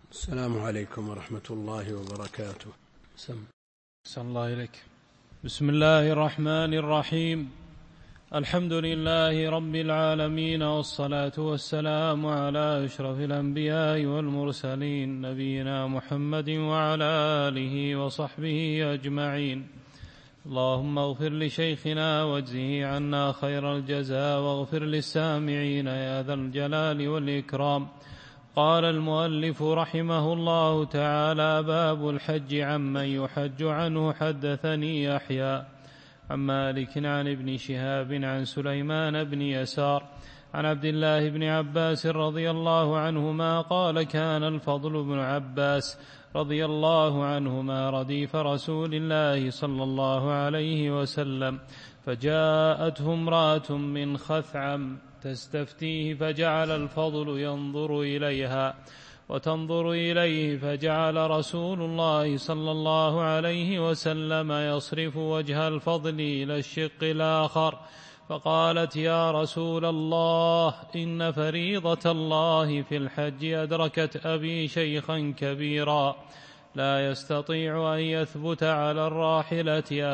السلام عليكم ورحمة الله وبركاته. أحسن الله إليك. بسم الله الرحمن الرحيم. الحمد لله رب العالمين، والصلاة والسلام على أشرف الأنبياء والمرسلين، نبينا محمد وعلى آله وصحبه أجمعين. اللهم اغفر لشيخنا واجزه عنا خير الجزاء، واغفر للسامعين يا ذا الجلال والإكرام. قال المؤلف رحمه الله تعالى: باب الحج عمن يحج عنه. حدثني يحيى عن مالك عن ابن شهاب عن سليمان بن يسار عن عبد الله بن عباس رضي الله عنهما قال: كان الفضل بن عباس رضي الله عنهما رديف رسول الله صلى الله عليه وسلم، فجاءته امرأة من خثعم تستفتيه، فجعل الفضل ينظر إليها وتنظر إليه، فجعل رسول الله صلى الله عليه وسلم يصرف وجه الفضل إلى الشق الآخر، فقالت: يا رسول الله، إن فريضة الله في الحج أدركت أبي شيخا كبيرا لا يستطيع أن يثبت على الراحلة،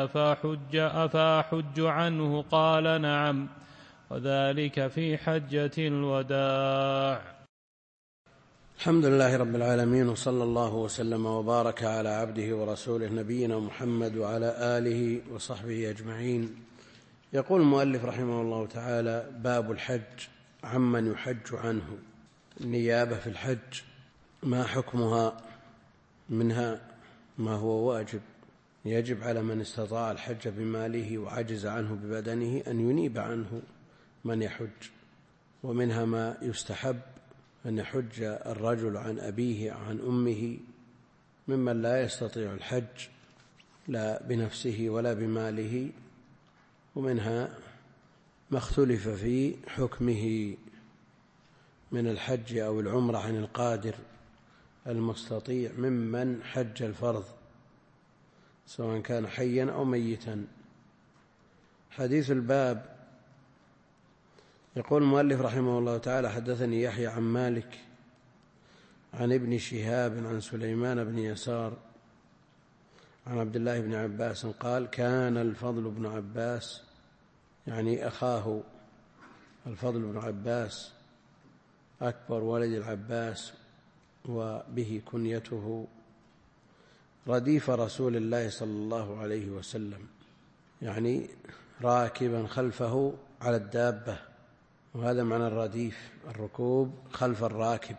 أفأحج عنه؟ قال: نعم، وذلك في حجة الوداع. الحمد لله رب العالمين، وصلى الله وسلم وبارك على عبده ورسوله نبينا محمد وعلى آله وصحبه أجمعين. يقول المؤلف رحمه الله تعالى: باب الحج عمن يحج عنه. النيابة في الحج ما حكمها؟ منها ما هو واجب يجب على من استطاع الحج بماله وعجز عنه ببدنه أن ينيب عنه من يحج، ومنها ما يستحب أن يحج الرجل عن أبيه عن أمه ممن لا يستطيع الحج لا بنفسه ولا بماله، ومنها ما اختلف في حكمه من الحج أو العمرة عن القادر المستطيع ممن حج الفرض سواء كان حيا أو ميتا. حديث الباب. يقول المؤلف رحمه الله تعالى: حدثني يحيى عن مالك عن ابن شهاب عن سليمان بن يسار عن عبد الله بن عباس قال: كان الفضل بن عباس، يعني أخاه الفضل بن عباس أكبر ولد العباس وبه كنيته، رديف رسول الله صلى الله عليه وسلم، يعني راكبا خلفه على الدابة، وهذا معنى الرديف، الركوب خلف الراكب.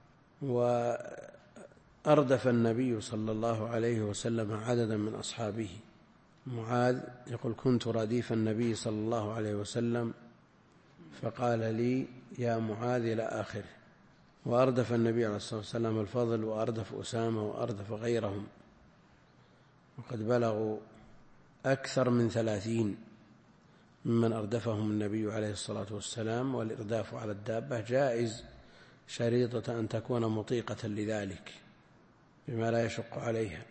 وأردف النبي صلى الله عليه وسلم عددا من أصحابه. معاذ يقول: كنت رديف النبي صلى الله عليه وسلم فقال لي: يا معاذ إلى آخره. وأردف النبي عليه الصلاة والسلام الفضل، وأردف أسامة، وأردف غيرهم، وقد بلغوا أكثر من 30 ممن أردفهم النبي عليه الصلاة والسلام. والإرداف على الدابة جائز شريطة أن تكون مطيقة لذلك بما لا يشق عليها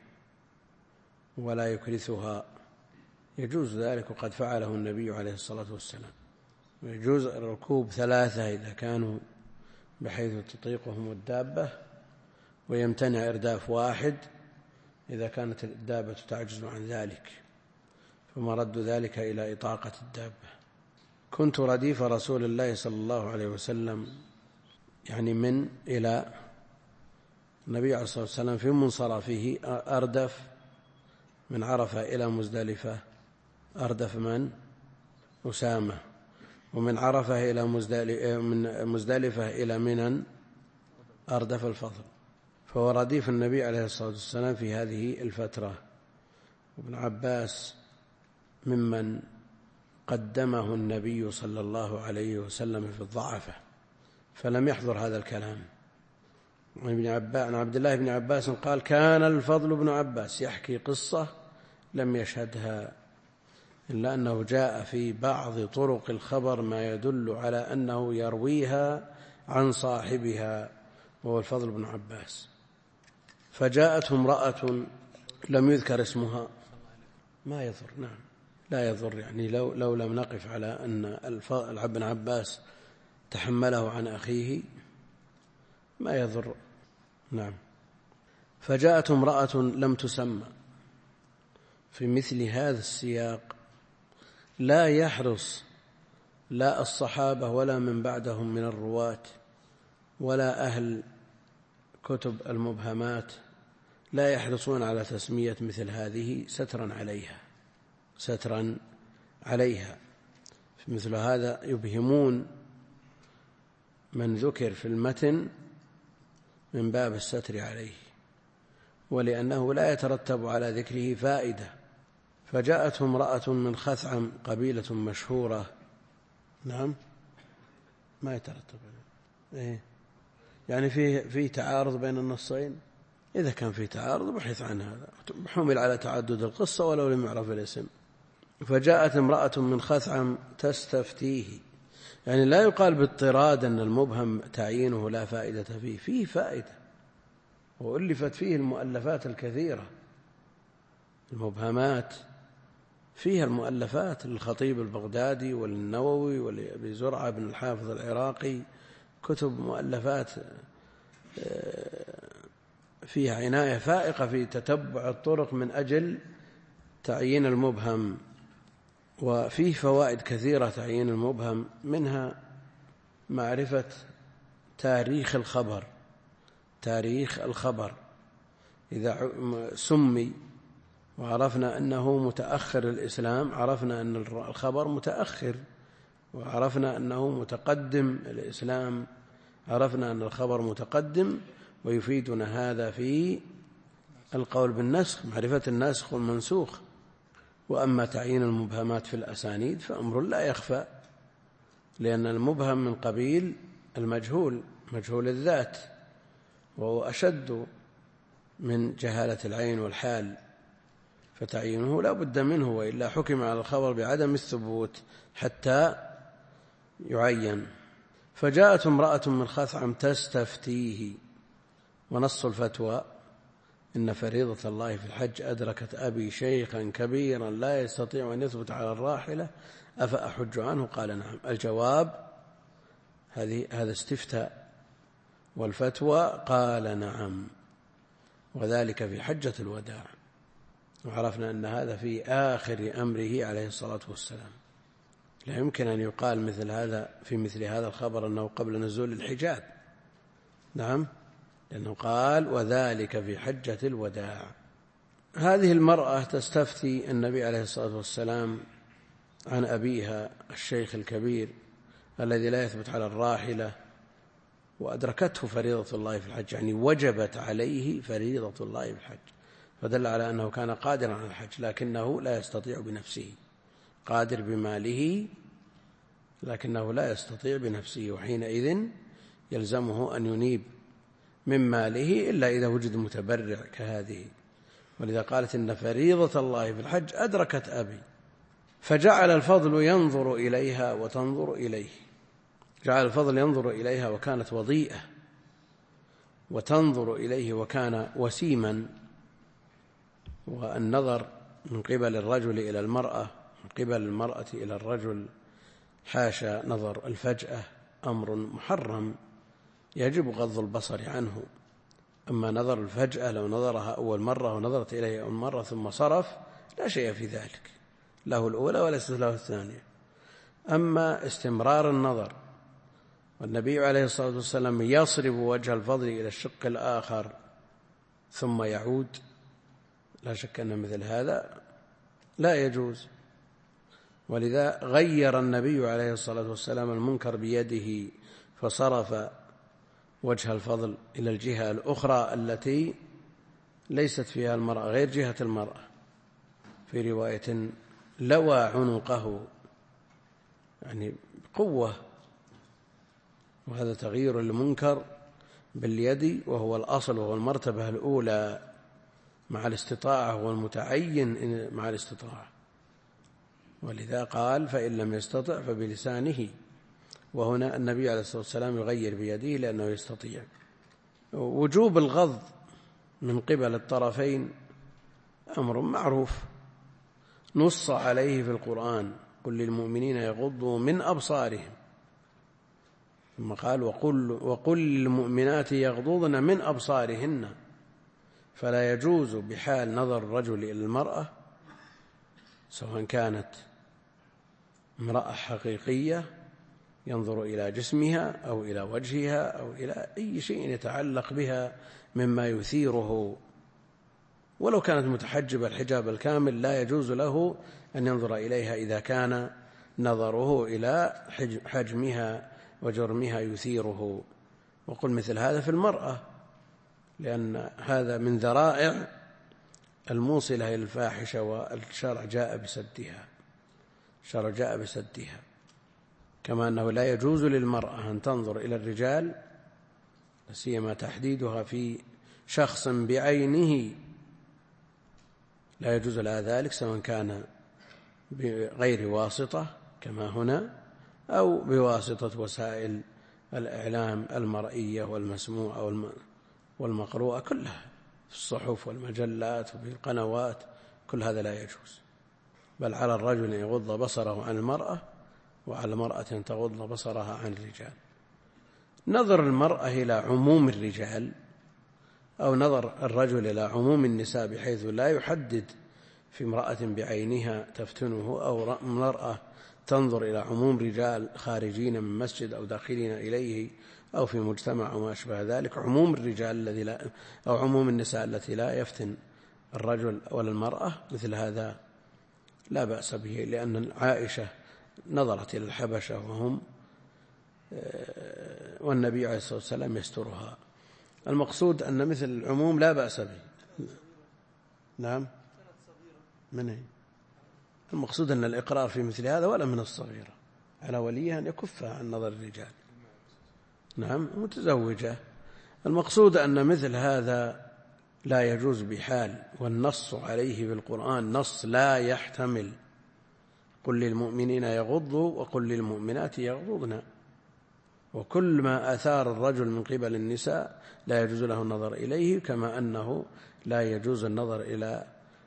ولا يكرثها، يجوز ذلك، وقد فعله النبي عليه الصلاة والسلام. يجوز الركوب 3 إذا كانوا بحيث تطيقهم الدابة، ويمتنع إرداف 1 إذا كانت الدابة تعجز عن ذلك، فمرد ذلك إلى إطاقة الدابة. كنت رديف رسول الله صلى الله عليه وسلم، يعني من إلى النبي عليه الصلاة والسلام في منصرفه أردف من عرفة إلى مزدلفة، أردف من؟ أسامة. ومن عرفة إلى من مزدلفة إلى منى أردف الفضل. فهو رديف النبي عليه الصلاة والسلام في هذه الفترة. وابن عباس ممن قدمه النبي صلى الله عليه وسلم في الضعفة، فلم يحضر هذا الكلام. عن عبد الله بن عباس قال: كان الفضل بن عباس، يحكي قصة لم يشهدها، إلا أنه جاء في بعض طرق الخبر ما يدل على أنه يرويها عن صاحبها وهو الفضل بن عباس. فجاءته امرأة لم يذكر اسمها، ما يضر، نعم لا يضر، يعني لو لم نقف على أن ابن عباس تحمله عن أخيه ما يضر. نعم. فجاءت امرأة لم تسمى. في مثل هذا السياق لا يحرص لا الصحابة ولا من بعدهم من الرواة ولا أهل كتب المبهمات لا يحرصون على تسمية مثل هذه سترا عليها. في مثل هذا يبهمون من ذكر في المتن من باب الستر عليه، ولأنه لا يترتب على ذكره فائدة. فجاءته امرأة من خثعم، قبيلة مشهورة. نعم، ما يترتب عليه. يعني فيه تعارض بين النصين. إذا كان فيه تعارض بحث عن هذا، حمل على تعدد القصة ولو لم يعرف الاسم. فجاءت امرأة من خثعم تستفتيه، يعني لا يقال باضطراد أن المبهم تعيينه لا فائدة فيه فائدة، وألفت فيه المؤلفات الكثيرة. المبهمات فيها المؤلفات للخطيب البغدادي وللنووي ولأبي زرعة بن الحافظ العراقي، كتب مؤلفات فيها عناية فائقة في تتبع الطرق من أجل تعيين المبهم. وفيه فوائد كثيرة تعيين المبهم، منها معرفة تاريخ الخبر إذا سمي وعرفنا أنه متأخر الإسلام عرفنا أن الخبر متأخر، وعرفنا أنه متقدم الإسلام عرفنا أن الخبر متقدم. ويفيدنا هذا في القول بالنسخ، معرفة الناسخ والمنسوخ. وأما تعيين المبهمات في الأسانيد فأمر لا يخفى، لأن المبهم من قبيل المجهول، مجهول الذات، وهو أشد من جهالة العين والحال، فتعيينه لا بد منه، وإلا حكم على الخبر بعدم الثبوت حتى يعين. فجاءت امرأة من خثعم تستفتيه. ونص الفتوى: إن فريضة الله في الحج أدركت أبي شيخا كبيرا لا يستطيع أن يثبت على الراحلة أفأحج عنه؟ قال نعم. الجواب هذا استفتاء، والفتوى قال نعم، وذلك في حجة الوداع. وعرفنا أن هذا في آخر أمره عليه الصلاة والسلام. لا يمكن أن يقال مثل هذا في مثل هذا الخبر أنه قبل نزول الحجاب. نعم، لأنه قال وذلك في حجة الوداع. هذه المرأة تستفتي النبي عليه الصلاة والسلام عن أبيها الشيخ الكبير الذي لا يثبت على الراحلة، وأدركته فريضة الله في الحج، يعني وجبت عليه فريضة الله في الحج، فدل على أنه كان قادرا على الحج لكنه لا يستطيع بنفسه، قادر بماله لكنه لا يستطيع بنفسه، وحينئذ يلزمه أن ينيب من ماله إلا إذا وجد متبرع كهذه. ولذا قالت إن فريضة الله في الحج أدركت أبي. فجعل الفضل ينظر إليها وتنظر إليه، جعل الفضل ينظر إليها وكانت وضيئة، وتنظر إليه وكان وسيما. والنظر من قبل الرجل إلى المرأة، من قبل المرأة إلى الرجل، حاشا نظر الفجأة، أمر محرم يجب غض البصر عنه. أما نظر الفجأة لو نظرها أول مرة ونظرت إليه أول مرة ثم صرف لا شيء في ذلك، له الأولى وليست له الثانية. أما استمرار النظر، والنبي عليه الصلاة والسلام يصرف وجه الفضل إلى الشق الآخر ثم يعود، لا شك أن مثل هذا لا يجوز. ولذا غير النبي عليه الصلاة والسلام المنكر بيده، فصرف وجه الفضل إلى الجهة الأخرى التي ليست فيها المرأة، غير جهة المرأة. في رواية لوى عنقه، يعني بقوة، وهذا تغيير المنكر باليد، وهو الأصل وهو المرتبة الأولى مع الاستطاعة، والمتعين مع الاستطاعة. ولذا قال فإن لم يستطع فبلسانه، وهنا النبي عليه الصلاة والسلام يغير بيده لأنه يستطيع. وجوب الغض من قبل الطرفين أمر معروف نص عليه في القرآن: قل للمؤمنين يغضوا من أبصارهم، ثم قال وقل للمؤمنات يغضضن من أبصارهن. فلا يجوز بحال نظر الرجل إلى المرأة، سواء كانت امرأة حقيقية ينظر إلى جسمها أو إلى وجهها أو إلى أي شيء يتعلق بها مما يثيره، ولو كانت متحجبة الحجاب الكامل لا يجوز له أن ينظر إليها إذا كان نظره إلى حجمها وجرمها يثيره. وقل مثل هذا في المرأة، لأن هذا من ذرائع الموصلة إلى الفاحشة، والشرع جاء بسدها. الشرع جاء بسدها، كما أنه لا يجوز للمرأة أن تنظر إلى الرجال، سيما تحديدها في شخص بعينه، لا يجوز لها ذلك، سواء كان بغير واسطة كما هنا أو بواسطة وسائل الإعلام المرئية والمسموعة والمقروءة كلها في الصحف والمجلات وفي القنوات، كل هذا لا يجوز. بل على الرجل أن يغض بصره عن المرأة، وعلى المرأة أن تغض بصرها عن الرجال. نظر المرأة إلى عموم الرجال أو نظر الرجل إلى عموم النساء بحيث لا يحدد في امرأة بعينها تفتنه، أو امرأة تنظر إلى عموم رجال خارجين من مسجد أو داخلين إليه أو في مجتمع أو ما أشبه ذلك، عموم الرجال الذي لا أو عموم النساء التي لا يفتن الرجل ولا المرأة، مثل هذا لا بأس به، لأن عائشة نظرت إلى الحبشة والنبي عليه الصلاة والسلام يسترها. المقصود أن مثل العموم لا بأس به. نعم، من هي؟ المقصود أن الإقرار في مثل هذا ولا من الصغيرة، على وليها أن يكفها عن نظر الرجال. نعم، متزوجة. المقصود أن مثل هذا لا يجوز بحال، والنص عليه بالقرآن نص لا يحتمل. قل للمؤمنين يغضوا وقل للمؤمنات يغضضن. وكل ما أثار الرجل من قبل النساء لا يجوز له النظر إليه، كما أنه لا يجوز النظر إلى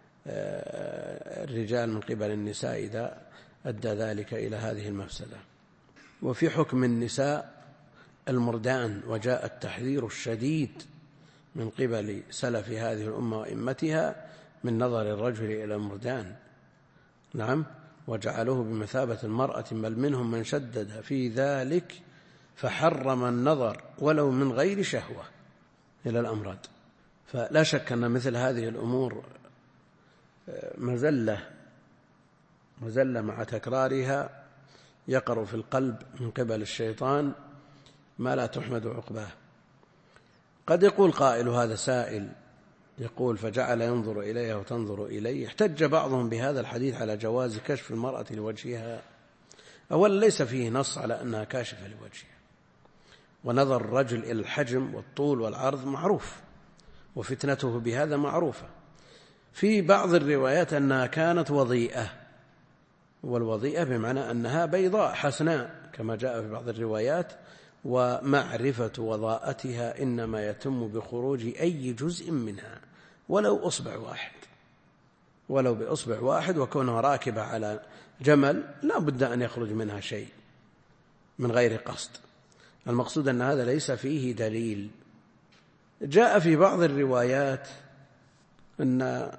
الرجال من قبل النساء إذا أدى ذلك إلى هذه المفسدة. وفي حكم النساء المردان، وجاء التحذير الشديد من قبل سلف هذه الأمة وإمتها من نظر الرجل إلى المردان. نعم، وجعلوه بمثابة المرأة، بل منهم من شدد في ذلك فحرم النظر ولو من غير شهوة إلى الأمراض. فلا شك أن مثل هذه الأمور مزلة مع تكرارها يقر في القلب من قبل الشيطان ما لا تحمد عقباه. قد يقول قائل، هذا سائل يقول فجعل ينظر إليها وتنظر إليه. احتج بعضهم بهذا الحديث على جواز كشف المرأة لوجهها. أولا ليس فيه نص على أنها كاشفة لوجهها، ونظر الرجل إلى الحجم والطول والعرض معروف، وفتنته بهذا معروفة. في بعض الروايات أنها كانت وضيئة، والوضيئة بمعنى أنها بيضاء حسناء كما جاء في بعض الروايات، ومعرفة وضاءتها إنما يتم بخروج أي جزء منها ولو بأصبع واحد، وكونها راكبة على جمل لا بد أن يخرج منها شيء من غير قصد. المقصود أن هذا ليس فيه دليل. جاء في بعض الروايات أن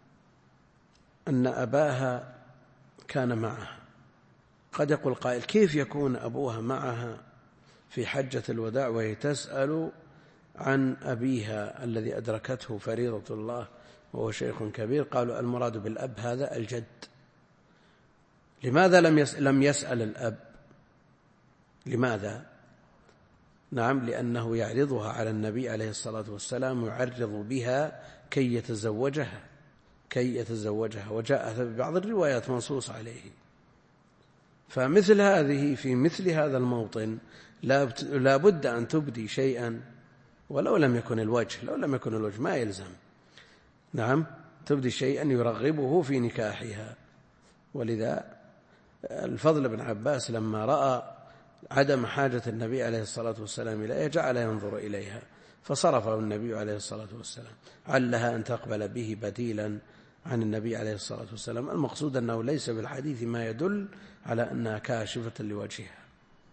أباها كان معها. قد يقول قائل كيف يكون أبوها معها في حجة الوداع وهي تسأل عن أبيها الذي أدركته فريضة الله وهو شيخ كبير؟ قالوا المراد بالأب هذا الجد. لماذا لم يسأل الأب؟ لماذا؟ نعم، لأنه يعرضها على النبي عليه الصلاة والسلام، يعرض بها كي يتزوجها، وجاء في بعض الروايات منصوص عليه. فمثل هذه في مثل هذا الموطن لا بد أن تبدي شيئا ولو لم يكن الوجه ما يلزم. نعم، تبدي شيئا يرغبه في نكاحها. ولذا الفضل بن عباس لما رأى عدم حاجة النبي عليه الصلاة والسلام إليها جعل ينظر إليها، فصرفه النبي عليه الصلاة والسلام، علها أن تقبل به بديلا عن النبي عليه الصلاة والسلام. المقصود أنه ليس بالحديث ما يدل على أنها كاشفة لوجهها،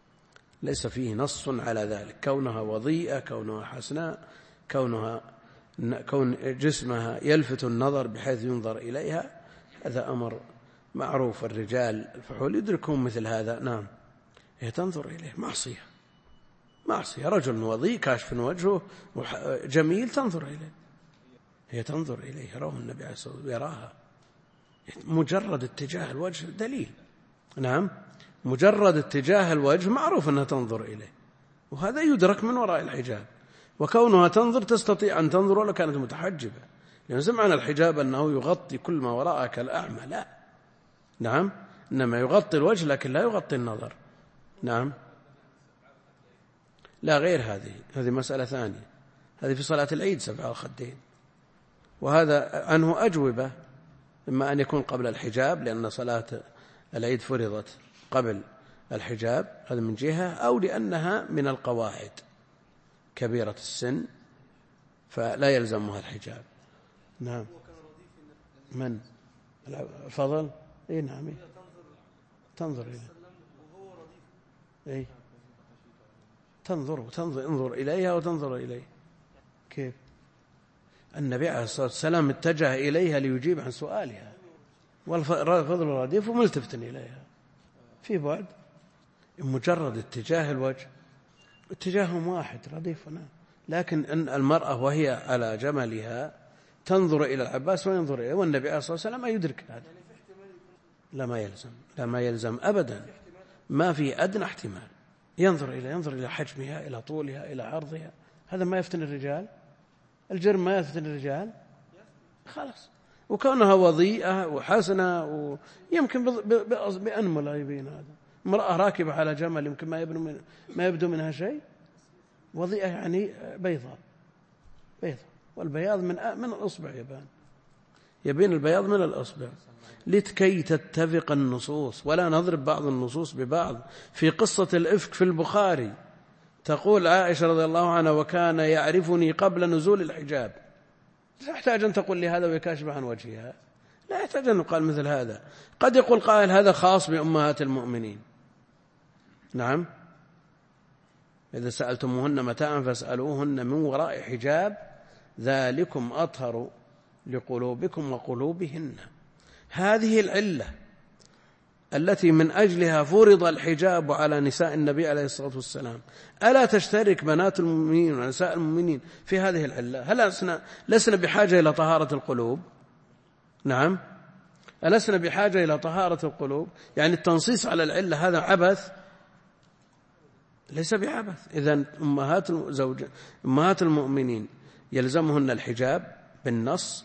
ليس فيه نص على ذلك، كونها وضيئة، كونها حسناء، كونها كون جسمها يلفت النظر بحيث ينظر إليها، هذا أمر معروف، الرجال الفحول يدركون مثل هذا. نعم، هي تنظر إليه، معصية، رجل وضيء كاشف وجهه جميل تنظر إليه، هي تنظر إليه، رواه النبي عليه الصلاة والسلام يراها، مجرد اتجاه الوجه دليل. نعم، مجرد اتجاه الوجه معروف أنها تنظر إليه، وهذا يدرك من وراء الحجاب. وكونها تنظر تستطيع أن تنظر ولو كانت متحجبة، لأن سمعنا الحجاب أنه يغطي كل ما وراءه كالأعمى، لا. نعم، إنما يغطي الوجه لكن لا يغطي النظر. نعم، لا، غير هذه مسألة ثانية، هذه في صلاة العيد 7 الخدين، وهذا عنه أجوبة، إما أن يكون قبل الحجاب لأن صلاة العيد فرضت قبل الحجاب، هذا من جهة، أو لأنها من القواعد كبيرة السن فلا يلزمها الحجاب. نعم، من الفضل؟ إيه نعم، تنظر إليه، انظر إليها وتنظر إليه. كيف؟ النبي عليه الصلاة والسلام اتجه إليها ليجيب عن سؤالها، والفضل رديف وملتفت إليها في بعد، مجرد اتجاه الوجه اتجاههم واحد رديفنا، لكن أن المرأة وهي على جملها تنظر إلى العباس وينظر إليه، والنبي عليه الصلاة والسلام ما يدرك هذا. لا ما يلزم أبدا، ما في أدنى احتمال، ينظر إلى حجمها، إلى طولها، إلى عرضها، هذا ما يفتن الرجال، الجرم ما يفتن الرجال خلاص. وكونها وضيئة وحسنة ويمكن بأنملة يبين هذا، امرأة راكبة على جمل يمكن ما يبدو منها شيء، وضيئة يعني بيضاء، والبياض من الأصبع يبين البياض من الأصبع، لكي تتفق النصوص ولا نضرب بعض النصوص ببعض. في قصة الإفك في البخاري تقول عائشة رضي الله عنها: وكان يعرفني قبل نزول الحجاب. لا يحتاج أن تقول لي هذا ويكاشف عن وجهها، لا يحتاج أن يقال مثل هذا. قد يقول قائل هذا خاص بأمهات المؤمنين. نعم، إذا سألتموهن متاعا فاسألوهن من وراء حجاب ذلكم أطهر لقلوبكم وقلوبهن. هذه العلة التي من أجلها فرض الحجاب على نساء النبي عليه الصلاة والسلام، ألا تشترك بنات المؤمنين ونساء المؤمنين في هذه العلة؟ هل لسنا بحاجة إلى طهارة القلوب؟ نعم، ألسنا بحاجة إلى طهارة القلوب؟ يعني التنصيص على العلة هذا عبث؟ ليس بعبث. إذن أمهات المؤمنين يلزمهن الحجاب بالنص،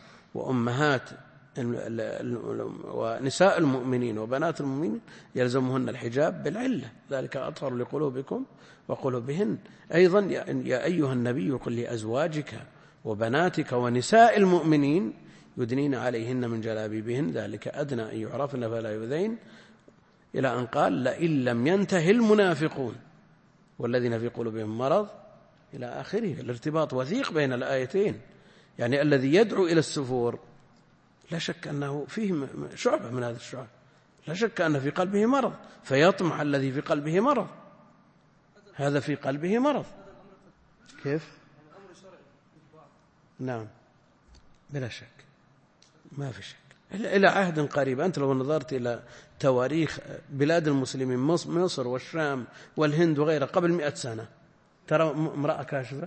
ونساء المؤمنين وبنات المؤمنين يلزمهن الحجاب بالعلة، ذلك أطهر لقلوبكم وقلوبهن. أيضا يا أيها النبي قل لأزواجك وبناتك ونساء المؤمنين يدنين عليهن من جلابيبهن ذلك أدنى أن يعرفن فلا يؤذين، إلى أن قال: لئن لم ينتهي المنافقون والذين في قلوبهم مرض، إلى آخره. الارتباط وثيق بين الآيتين، يعني الذي يدعو إلى السفور لا شك أنه فيه شعبة من هذا الشعب، لا شك أن في قلبه مرض، فيطمع الذي في قلبه مرض، هذا في قلبه مرض. كيف؟ نعم، بلا شك، ما في شك. إلى عهد قريب، أنت لو نظرت إلى تواريخ بلاد المسلمين، مصر والشام والهند وغيرها، قبل 100 سنة ترى امرأة كاشفة؟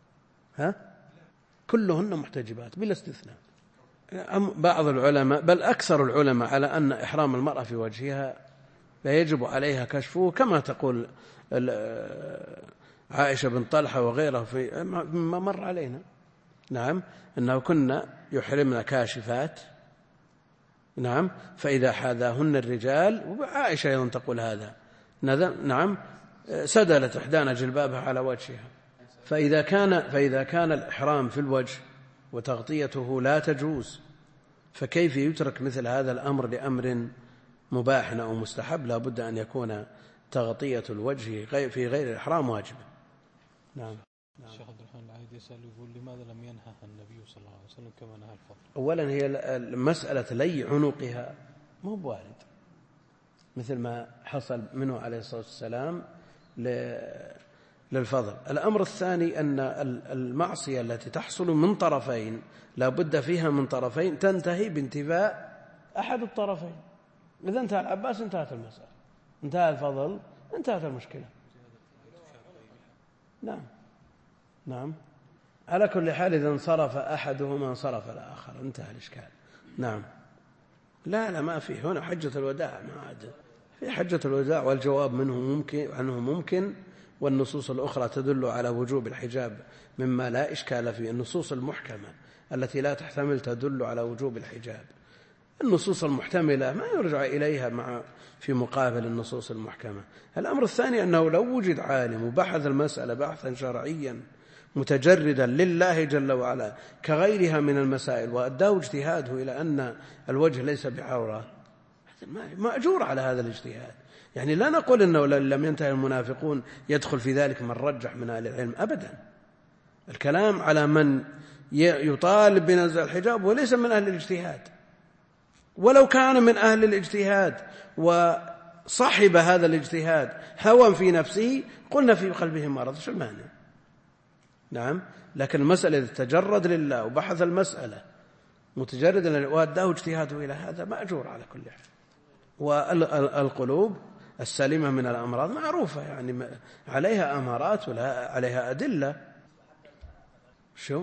كلهن محتجبات بلا استثناء. بعض العلماء بل أكثر العلماء على أن إحرام المرأة في وجهها لا يجب عليها كشفه، كما تقول عائشة بن طلحة وغيره ما مر علينا. نعم، أنه كنا يحرمن كاشفات. نعم، فإذا حاذاهن الرجال، وعائشة أيضا تقول هذا، نعم، سدلت إحدانا جلبابها على وجهها. فإذا كان الإحرام في الوجه وتغطيته لا تجوز، فكيف يترك مثل هذا الأمر لأمر مباح أو مستحب؟ لا بد أن يكون تغطية الوجه في غير الإحرام واجبة. نعم. الشيخ عبد الرحمن العايد يسأل يقول: لماذا لم ينهى النبي صلى الله عليه وسلم كما نهى الفضل؟ أولا هي مسألة لي عنقها مو بوارد، مثل ما حصل منه عليه الصلاة والسلام للفضل. الأمر الثاني أن المعصية التي تحصل من طرفين لا بد فيها من طرفين تنتهي بانتفاء أحد الطرفين. إذا انتهى العباس انتهت المسألة، انتهى الفضل انتهت المشكلة. نعم على كل حال إذا انصرف أحدهما انصرف الآخر، انتهى الإشكال. نعم لا ما فيه هنا حجة الوداع، ما عاد في حجة الوداع، والجواب عنه ممكن، والنصوص الأخرى تدل على وجوب الحجاب مما لا إشكال فيه. النصوص المحكمة التي لا تحتمل تدل على وجوب الحجاب. النصوص المحتملة ما يرجع إليها في مقابل النصوص المحكمة. الأمر الثاني أنه لو وجد عالم وبحث المسألة بحثا شرعيا متجردا لله جل وعلا كغيرها من المسائل وأداه اجتهاده إلى أن الوجه ليس بعورة، مأجور على هذا الاجتهاد. يعني لا نقول أنه لم ينتهي المنافقون يدخل في ذلك من رجح من أهل العلم أبدا. الكلام على من يطالب بنزع الحجاب وليس من أهل الاجتهاد. ولو كان من أهل الاجتهاد وصحب هذا الاجتهاد هوى في نفسه قلنا في قلبه مرض، شو المانع؟ نعم، لكن المسألة إذا تجرد لله وبحث المسألة متجردا وأداه اجتهاده إلى هذا مأجور على كل حال. والقلوب السليمة من الأمراض معروفة، يعني عليها أمارات ولا عليها أدلة. شو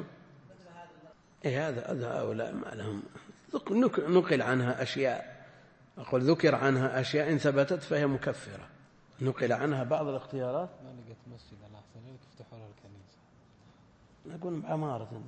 هذا هؤلاء ما لهم، نقل عنها أشياء، أقول ذكر عنها أشياء إن ثبتت فهي مكفرة، نقل عنها بعض الاختيارات. ما لقيت مسجد على أحسن يفتحوا لها الكنيسة، نقول عمارة.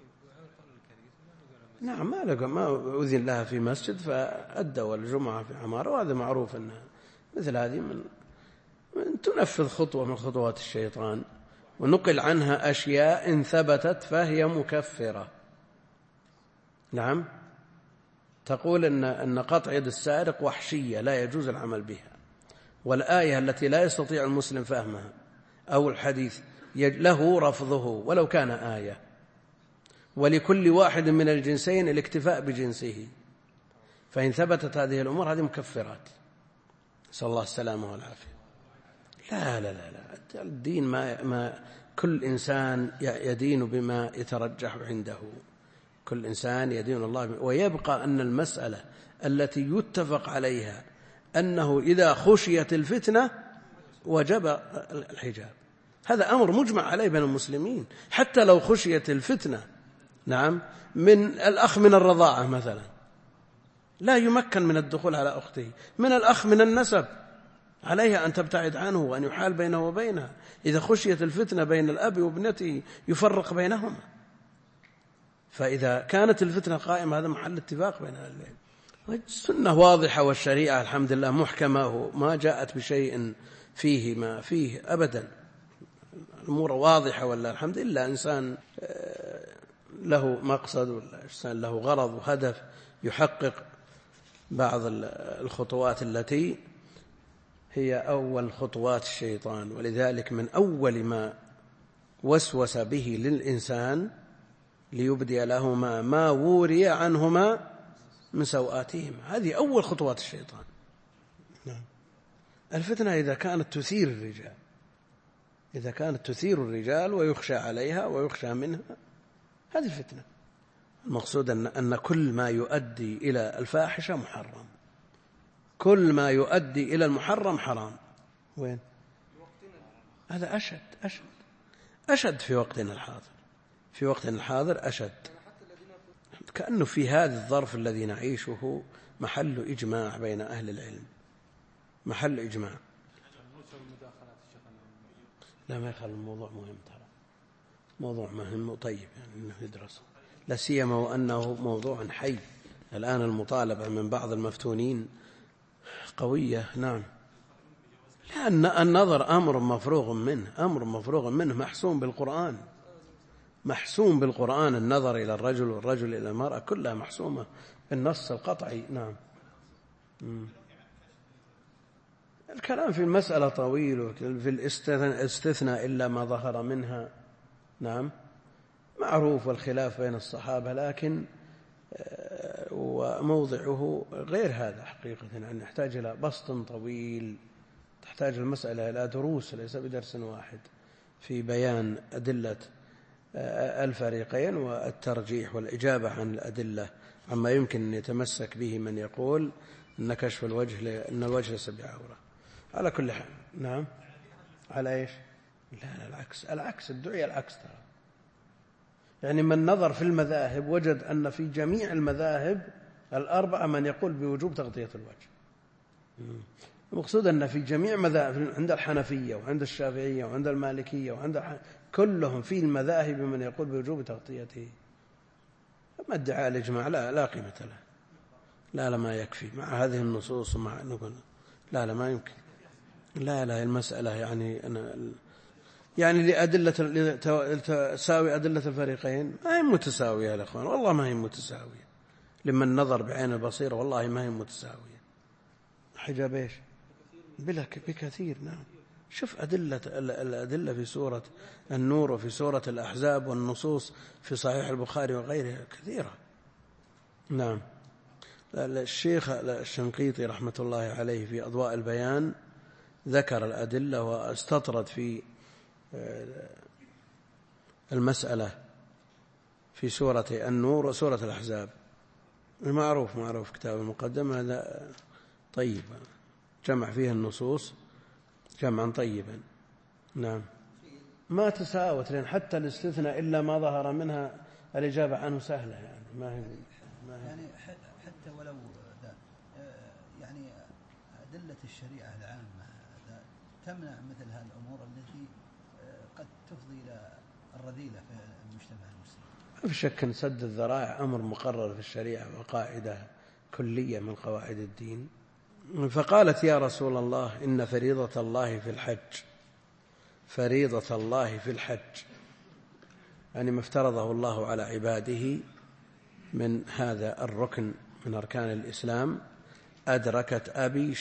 نعم ما أذن لها في مسجد فأدوا الجمعة في عمارة، وهذا معروف أن مثل هذه من تنفذ خطوة من خطوات الشيطان. ونقل عنها أشياء إن ثبتت فهي مكفرة. نعم، تقول أن قطع يد السارق وحشية لا يجوز العمل بها، والآية التي لا يستطيع المسلم فهمها أو الحديث له رفضه ولو كان آية، ولكل واحد من الجنسين الاكتفاء بجنسه. فإن ثبتت هذه الأمور هذه مكفرات، نسأل الله السلامة والعافية. لا الدين ما كل إنسان يدين بما يترجح عنده، كل إنسان يدين الله ويبقى أن المسألة التي يتفق عليها أنه إذا خشيت الفتنة وجب الحجاب، هذا أمر مجمع عليه بين المسلمين. حتى لو خشيت الفتنة، نعم، من الأخ من الرضاعة مثلا لا يمكن من الدخول على أخته، من الأخ من النسب عليها أن تبتعد عنه وأن يحال بينه وبينها. إذا خشيت الفتنة بين الأب وابنته يفرق بينهما. فإذا كانت الفتنة قائمة هذا محل اتفاق بين أهل العلم. السنة واضحة والشريعة الحمد لله محكمة، ما جاءت بشيء فيه ما فيه أبدا، الأمور واضحة ولا الحمد لله. إنسان له مقصد ولا إنسان له غرض وهدف يحقق بعض الخطوات التي هي أول خطوات الشيطان. ولذلك من أول ما وسوس به للإنسان ليبدي لهما ما وري عنهما من سوآتهما، هذه أول خطوات الشيطان. الفتنة إذا كانت تثير الرجال، إذا كانت تثير الرجال ويخشى عليها ويخشى منها، هذه الفتنة. المقصود أن كل ما يؤدي إلى الفاحشة محرم، كل ما يؤدي إلى المحرم حرام. وين هذا أشد في وقتنا الحاضر، في وقتنا الحاضر أشد، كأنه في هذا الظرف الذي نعيشه محل إجماع بين أهل العلم، محل إجماع. لا ما يخلي الموضوع مهم، ترى موضوع مهم وطيب يعني إنه يدرس، لا سيما وأنه موضوع حي. الآن المطالبة من بعض المفتونين قوية. نعم، لأن النظر أمر مفروغ منه، محسوم بالقرآن، محسوم بالقرآن. النظر إلى الرجل والرجل إلى المرأة كلها محسومة بالنص القطعي. نعم، الكلام في المسألة طويل، وفي الاستثناء إلا ما ظهر منها، نعم، معروف، والخلاف بين الصحابة، لكن وموضعه غير هذا حقيقة، يعني يحتاج إلى بسط طويل، تحتاج المسألة إلى دروس ليس بدرس واحد. في بيان أدلة الفريقين والترجيح والإجابة عن الأدلة عما يمكن أن يتمسك به من يقول أن كشف الوجه أن الوجه ليس بعورة. على كل حال. نعم. على إيش؟ لا العكس الدعية العكس ترى. يعني من نظر في المذاهب وجد أن في جميع المذاهب الأربعة من يقول بوجوب تغطية الوجه. المقصود أن في جميع مذاهب، عند الحنفية وعند الشافعية وعند المالكية وعند كلهم في المذاهب من يقول بوجوب تغطيته. أما ادعاء الإجماع لا قيمة له. لا ما يكفي مع هذه النصوص ومع نقول لا ما يمكن. لا المسألة يعني لأدلة تساوي أدلة الفريقين ما هي متساوية يا الأخوان، والله ما هي متساوية. لمن نظر بعين البصيرة والله ما هي متساوية. حجاب إيش؟ بكثير. نعم. شوف الأدلة في سورة النور وفي سورة الأحزاب والنصوص في صحيح البخاري وغيرها كثيرة. نعم. الشيخ الشنقيطي رحمة الله عليه في أضواء البيان ذكر الأدلة واستطرد في المسألة في سورة النور وسورة الأحزاب. معروف كتاب المقدمة هذا طيب، جمع فيها النصوص جمعا طيبا. نعم. ما تساوت، لأن حتى الاستثناء إلا ما ظهر منها الإجابة عنه سهلة، يعني ما هي يعني حتى ولو يعني أدلة الشريعة العامة تمنع مثل هذه الأمور التي قد تفضي إلى الرذيلة في المجتمع المسلم. ما في شك أن سد الذرائع أمر مقرر في الشريعة وقاعدة كلية من قواعد الدين. فقالت يا رسول الله إن فريضة الله في الحج يعني ما افترضه الله على عباده من هذا الركن من أركان الإسلام. أدركت أبي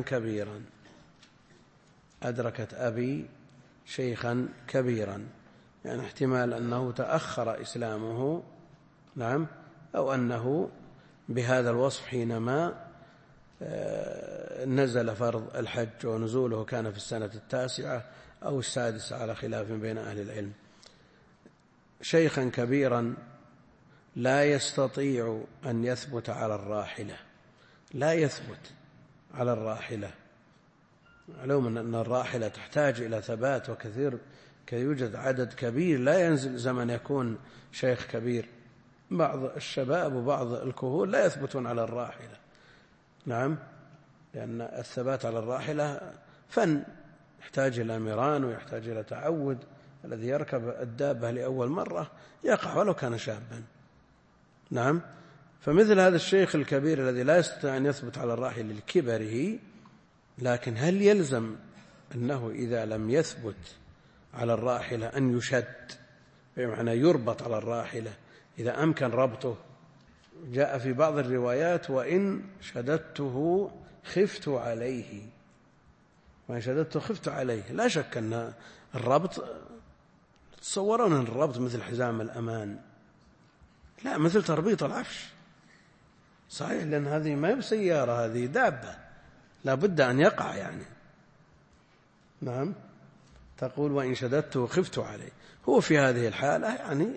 شيخا كبيرا يعني احتمال أنه تأخر إسلامه. نعم. أو أنه بهذا الوصف حينما نزل فرض الحج، ونزوله كان في السنة 9 أو 6 على خلاف بين أهل العلم. شيخا كبيرا لا يستطيع أن يثبت على الراحلة. لا يثبت على الراحلة. معلوم أن الراحلة تحتاج إلى ثبات وكثير، يوجد عدد كبير لا يلزم أن يكون شيخ كبير. بعض الشباب وبعض الكهول لا يثبتون على الراحلة. نعم. لأن الثبات على الراحلة فن يحتاج إلى مران ويحتاج إلى تعود. الذي يركب الدابة لأول مرة يقع ولو كان شابا. نعم. فمثل هذا الشيخ الكبير الذي لا يستطيع أن يثبت على الراحلة لكبره، لكن هل يلزم أنه إذا لم يثبت على الراحلة أن يشد، بمعنى يربط على الراحلة إذا أمكن ربطه؟ جاء في بعض الروايات وإن شددته خفت عليه. لا شك أن الربط تصورون أن الربط مثل حزام الأمان، لا مثل تربيط العفش. صحيح، لأن هذه ما هي بسيارة، هذه دابة لا بد أن يقع يعني. نعم. تقول وإن شددته خفت عليه. هو في هذه الحالة يعني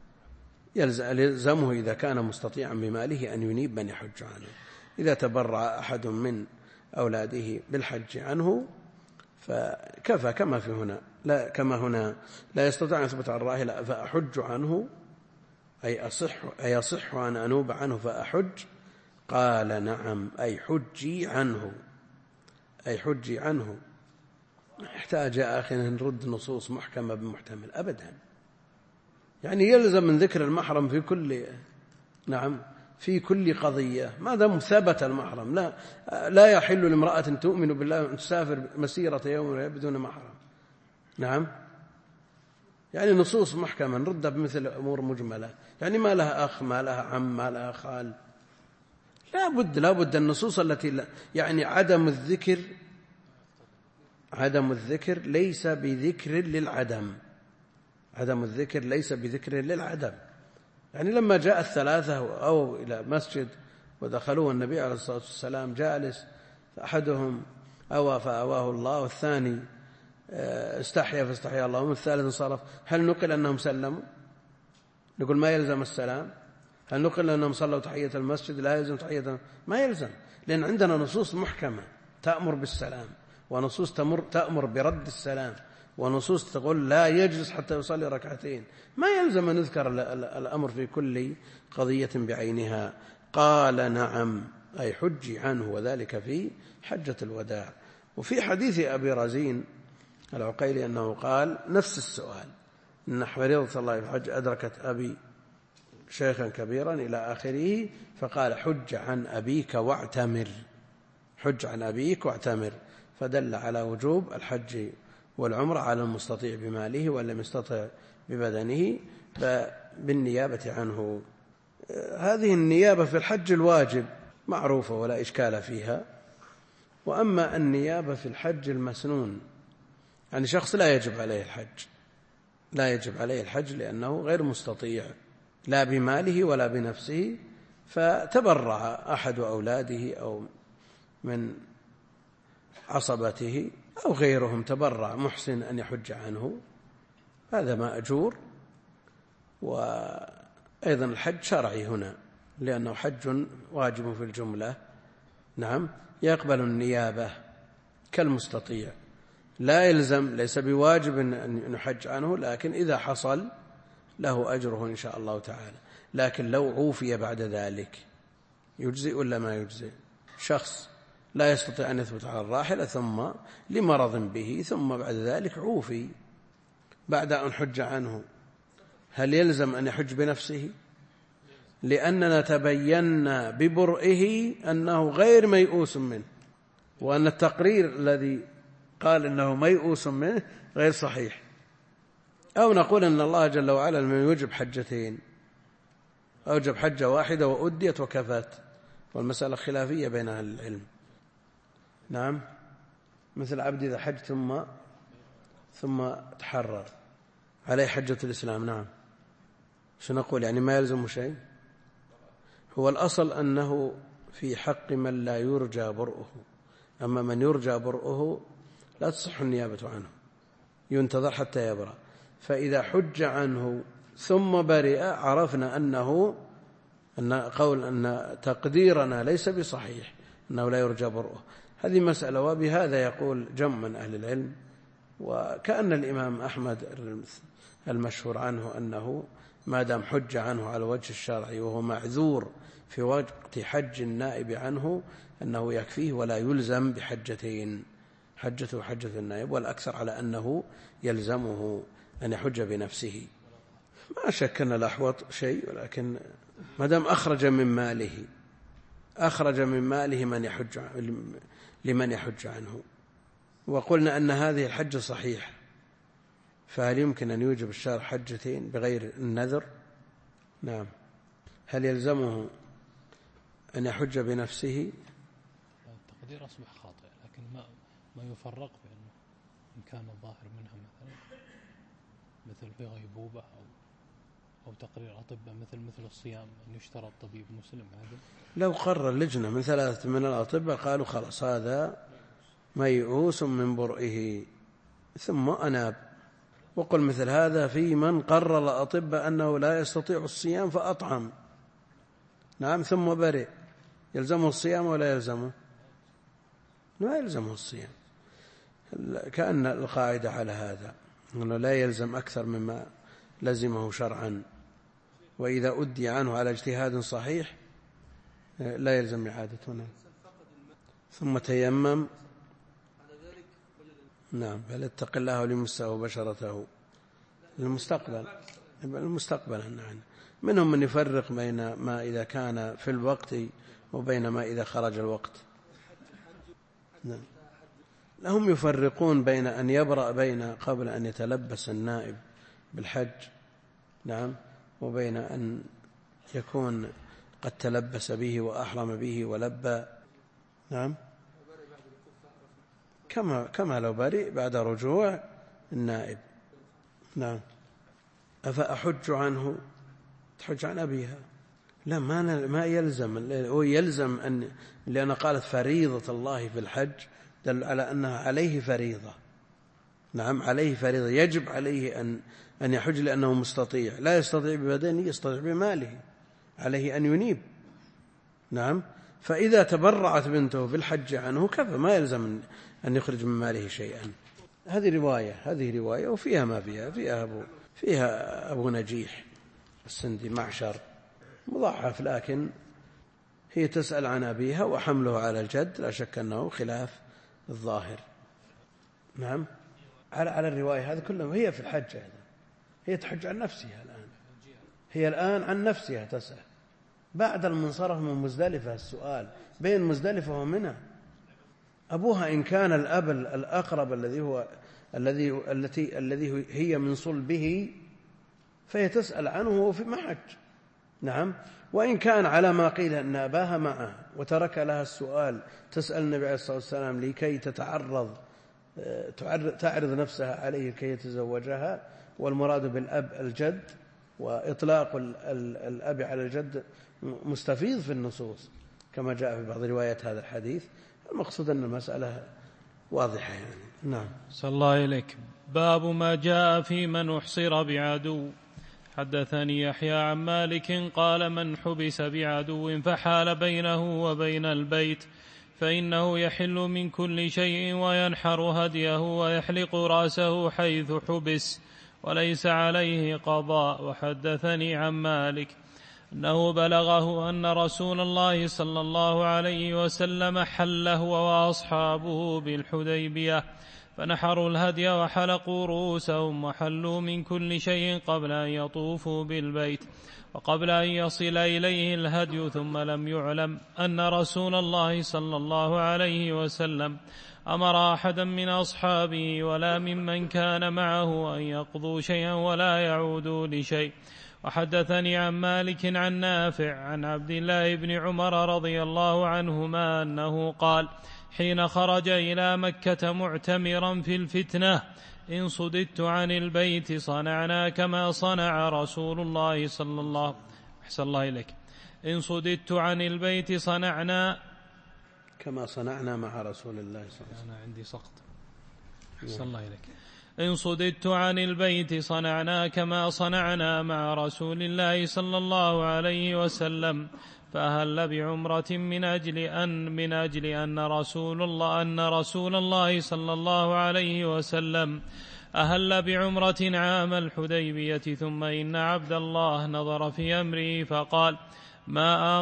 يلزمه إذا كان مستطيعا بماله أن ينيب من يحج عنه. إذا تبرع أحد من أولاده بالحج عنه فكفى، كما هنا لا يستطيع أن يثبت على الراحلة فأحج عنه، أي يصح أن أنوب عنه فأحج. قال نعم، أي حجي عنه. احتاج أخي أن نرد نصوص محكمة بمحتمل أبدا. يعني يلزم من ذكر المحرم في كل قضية ما دام ثبت المحرم. لا يحل لامرأة تؤمن بالله أن تسافر مسيرة يوم بدون محرم. نعم. يعني نصوص محكمة نردها بمثل أمور مجملة، يعني ما لها أخ، ما لها عم، ما لها خال. لا بد النصوص التي يعني عدم الذكر ليس بذكر للعدم. يعني لما جاء الثلاثة أو إلى مسجد ودخلوه النبي عليه الصلاة والسلام جالس، فأحدهم أوى فأواه الله، والثاني استحيا فاستحيا الله، ومن الثالث انصرف، هل نقل أنهم سلموا؟ نقول ما يلزم السلام. هل نقل أنهم صلوا تحية المسجد؟ لا يلزم تحية، ما يلزم، لأن عندنا نصوص محكمة تأمر بالسلام، ونصوص تأمر برد السلام، ونصوص تقول لا يجلس حتى يصلي ركعتين. ما يلزم أن نذكر الأمر في كل قضية بعينها. قال نعم، أي حجي عنه، وذلك في حجة الوداع. وفي حديث أبي رزين العقيلي أنه قال نفس السؤال، إن فريضة الله في الحج أدركت أبي شيخا كبيرا إلى آخره، فقال حج عن أبيك واعتمر، حج عن أبيك واعتمر، فدل على وجوب الحج والعمرة على المستطيع بماله، وإن لم يستطع ببدنه فبالنيابة عنه. هذه النيابة في الحج الواجب معروفة ولا إشكال فيها. وأما النيابة في الحج المسنون، يعني شخص لا يجب عليه الحج، لا يجب عليه الحج لأنه غير مستطيع لا بماله ولا بنفسه، فتبرع أحد أولاده أو من عصبته أو غيرهم تبرع محسن أن يحج عنه، هذا مأجور. وأيضا الحج شرعي هنا لأنه حج واجب في الجملة، نعم، يقبل النيابة كالمستطيع، لا يلزم، ليس بواجب أن يحج عنه، لكن إذا حصل له أجره إن شاء الله تعالى. لكن لو عوفي بعد ذلك يجزئ ولا ما يجزئ؟ شخص لا يستطيع أن يثبت على الراحلة ثم لمرض به، ثم بعد ذلك عوفي بعد أن حج عنه، هل يلزم أن يحج بنفسه؟ لأننا تبينا ببرئه أنه غير ميؤوس منه، وأن التقرير الذي قال إنه ميؤوس منه غير صحيح. أو نقول أن الله جل وعلا لم يوجب حجتين، أوجب حجة واحدة وأديت وكفت، والمسألة خلافية بين أهل العلم. نعم، مثل عبد إذا حج ثم تحرر عليه حجة الإسلام، نعم، شو نقول؟ يعني ما يلزم شيء. هو الأصل أنه في حق من لا يرجى برؤه، أما من يرجى برؤه لا تصح النيابة عنه، ينتظر حتى يبرأ. فإذا حج عنه ثم برئ عرفنا أن تقديرنا ليس بصحيح، أنه لا يرجى برؤه. هذه مسألة، وبهذا يقول جمع من أهل العلم. وكأن الإمام أحمد المشهور عنه أنه ما دام حج عنه على وجه الشرعي وهو معذور في وقت حج النائب عنه أنه يكفيه ولا يلزم بحجتين، حجته وحجة النائب، والأكثر على أنه يلزمه أن يحج بنفسه. ما شك أن الأحوط شيء، ولكن ما دام أخرج من ماله لمن يحج عنه، وقلنا أن هذه الحجة صحيح، فهل يمكن أن يوجب الشارع حجتين بغير النذر؟ نعم. هل يلزمه أن يحج بنفسه؟ التقدير أصبح خاطئ، لكن ما يفرق بأنه إن كان الظاهر منها مثل في غيبوبة أو تقرير أطباء مثل الصيام أن يشترط طبيب مسلم. هذا لو قرر اللجنة من 3 من الأطباء قالوا خلاص هذا ميؤوس من برئه ثم أناب، وقل مثل هذا في من قرر الأطباء أنه لا يستطيع الصيام فأطعم، نعم، ثم برئ، يلزمه الصيام ولا يلزمه؟ لا يلزمه الصيام. كأن القاعدة على هذا أنه لا يلزم أكثر مما لزمه شرعا، وإذا أدي عنه على اجتهاد صحيح لا يلزم إعادتنا. ثم تيمم، نعم، فليتق الله وليمسه بشرته المستقبل. نعم. منهم من يفرق بين ما إذا كان في الوقت وبين ما إذا خرج الوقت. نعم. لهم يفرقون بين أن يبرأ قبل أن يتلبس النائب بالحج، نعم، وبين أن يكون قد تلبس به وأحرم به ولبى، نعم، كما لو برئ بعد رجوع النائب. نعم. أفأحج عنه؟ تحج عن أبيها؟ لا، ما يلزم، هو يلزم أن، لأن قالت فريضة الله في الحج دل على أنها عليه فريضة، نعم عليه فريضة، يجب عليه أن يحج لأنه مستطيع، لا يستطيع ببدنه يستطيع بماله، عليه أن ينيب. نعم، فإذا تبرعت بنته بالحج عنه كفى، ما يلزم أن يخرج من ماله شيئا. هذه رواية وفيها ما فيها أبو نجيح السندي معشر مضاعف، لكن هي تسأل عن أبيها وحمله على الجد لا شك أنه خلاف الظاهر. نعم، على الرواية هذا كله هي في الحج، هي تحج عن نفسها الآن، هي الآن عن نفسها تسأل بعد المنصرف من مزدلفة. السؤال بين مزدلفة ومنى. أبوها إن كان الأب الأقرب الذي هي من صلبه فهي تسأل عنه وهو في محج. نعم، وإن كان على ما قيل أن أباها معه وترك لها السؤال تسأل النبي عليه الصلاة والسلام لكي تعرض نفسها عليه كي يتزوجها، والمراد بالأب الجد، وإطلاق الأب على الجد مستفيض في النصوص كما جاء في بعض روايات هذا الحديث. المقصود أن المسألة واضحة يعني. نعم. صلى الله إليك. باب ما جاء في من أحصر بعدو. حدثني يحيى عن مالك قال: من حبس بعدو فحال بينه وبين البيت فإنه يحل من كل شيء وينحر هديه ويحلق رأسه حيث حبس وليس عليه قضاء. وحدثني عن مالك أنه بلغه أن رسول الله صلى الله عليه وسلم حل هو وأصحابه بالحديبية فنحروا الهدي وحلقوا رؤوسهم وحلوا من كل شيء قبل أن يطوفوا بالبيت وقبل أن يصل إليه الهدي، ثم لم يعلم أن رسول الله صلى الله عليه وسلم أمر أحدا من أصحابه ولا ممن كان معه أن يقضوا شيئا ولا يعودوا لشيء. وحدثني عن مالك عن نافع عن عبد الله بن عمر رضي الله عنهما أنه قال: حين خرج إلى مكة معتمرا في الفتنة: إن صددت عن البيت صنعنا كما صنع رسول الله صلى الله أحسن الله إليك. إن صددت عن البيت صنعنا كما صنعنا مع رسول الله صلى الله عليه وسلم. أنا عندي سقط. أحسن الله إليك. إن صددت عن البيت صنعنا كما صنعنا مع رسول الله صلى الله عليه وسلم، فأهل بعمرة من أجل أن رسول الله صلى الله عليه وسلم أهل بعمرة عام الحديبية. ثم إن عبد الله نظر في أمره فقال: ما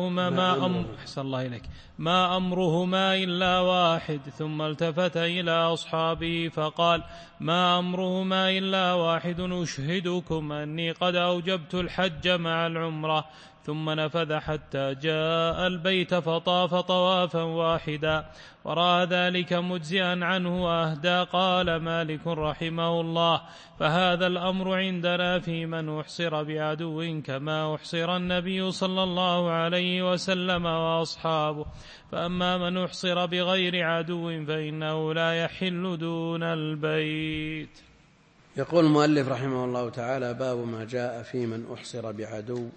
أمرهما إلا واحد. ثم التفت إلى أصحابه فقال: ما أمرهما إلا واحد، أشهدكم أني قد أوجبت الحج مع العمرة. ثم نفذ حتى جاء البيت فطاف طوافا واحدا ورأى ذلك مجزئا عنه وأهدى. قال مالك رحمه الله: فهذا الأمر عندنا في من أحصر بعدو كما أحصر النبي صلى الله عليه وسلم وأصحابه. فأما من أحصر بغير عدو فإنه لا يحل دون البيت. يقول المؤلف رحمه الله تعالى: باب ما جاء في من أحصر بعدو.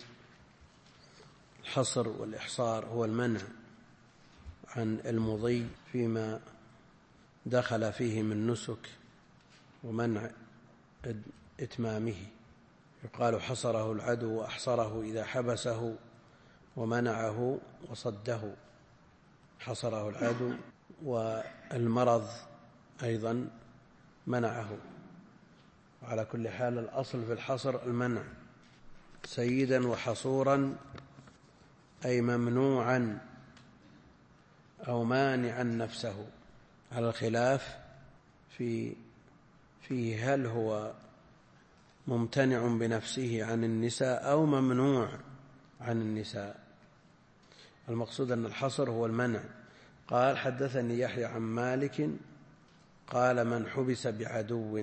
الحصر والإحصار هو المنع عن المضي فيما دخل فيه من نسك ومنع إتمامه. يقال حصره العدو وأحصره إذا حبسه ومنعه وصده. حصره العدو، والمرض أيضا منعه. وعلى كل حال الأصل في الحصر المنع. سيدا وحصورا أي ممنوعا أو مانعا نفسه، على الخلاف فيه هل هو ممتنع بنفسه عن النساء أو ممنوع عن النساء. المقصود أن الحصر هو المنع. قال: حدثني يحيى عن مالك قال: من حبس بعدو،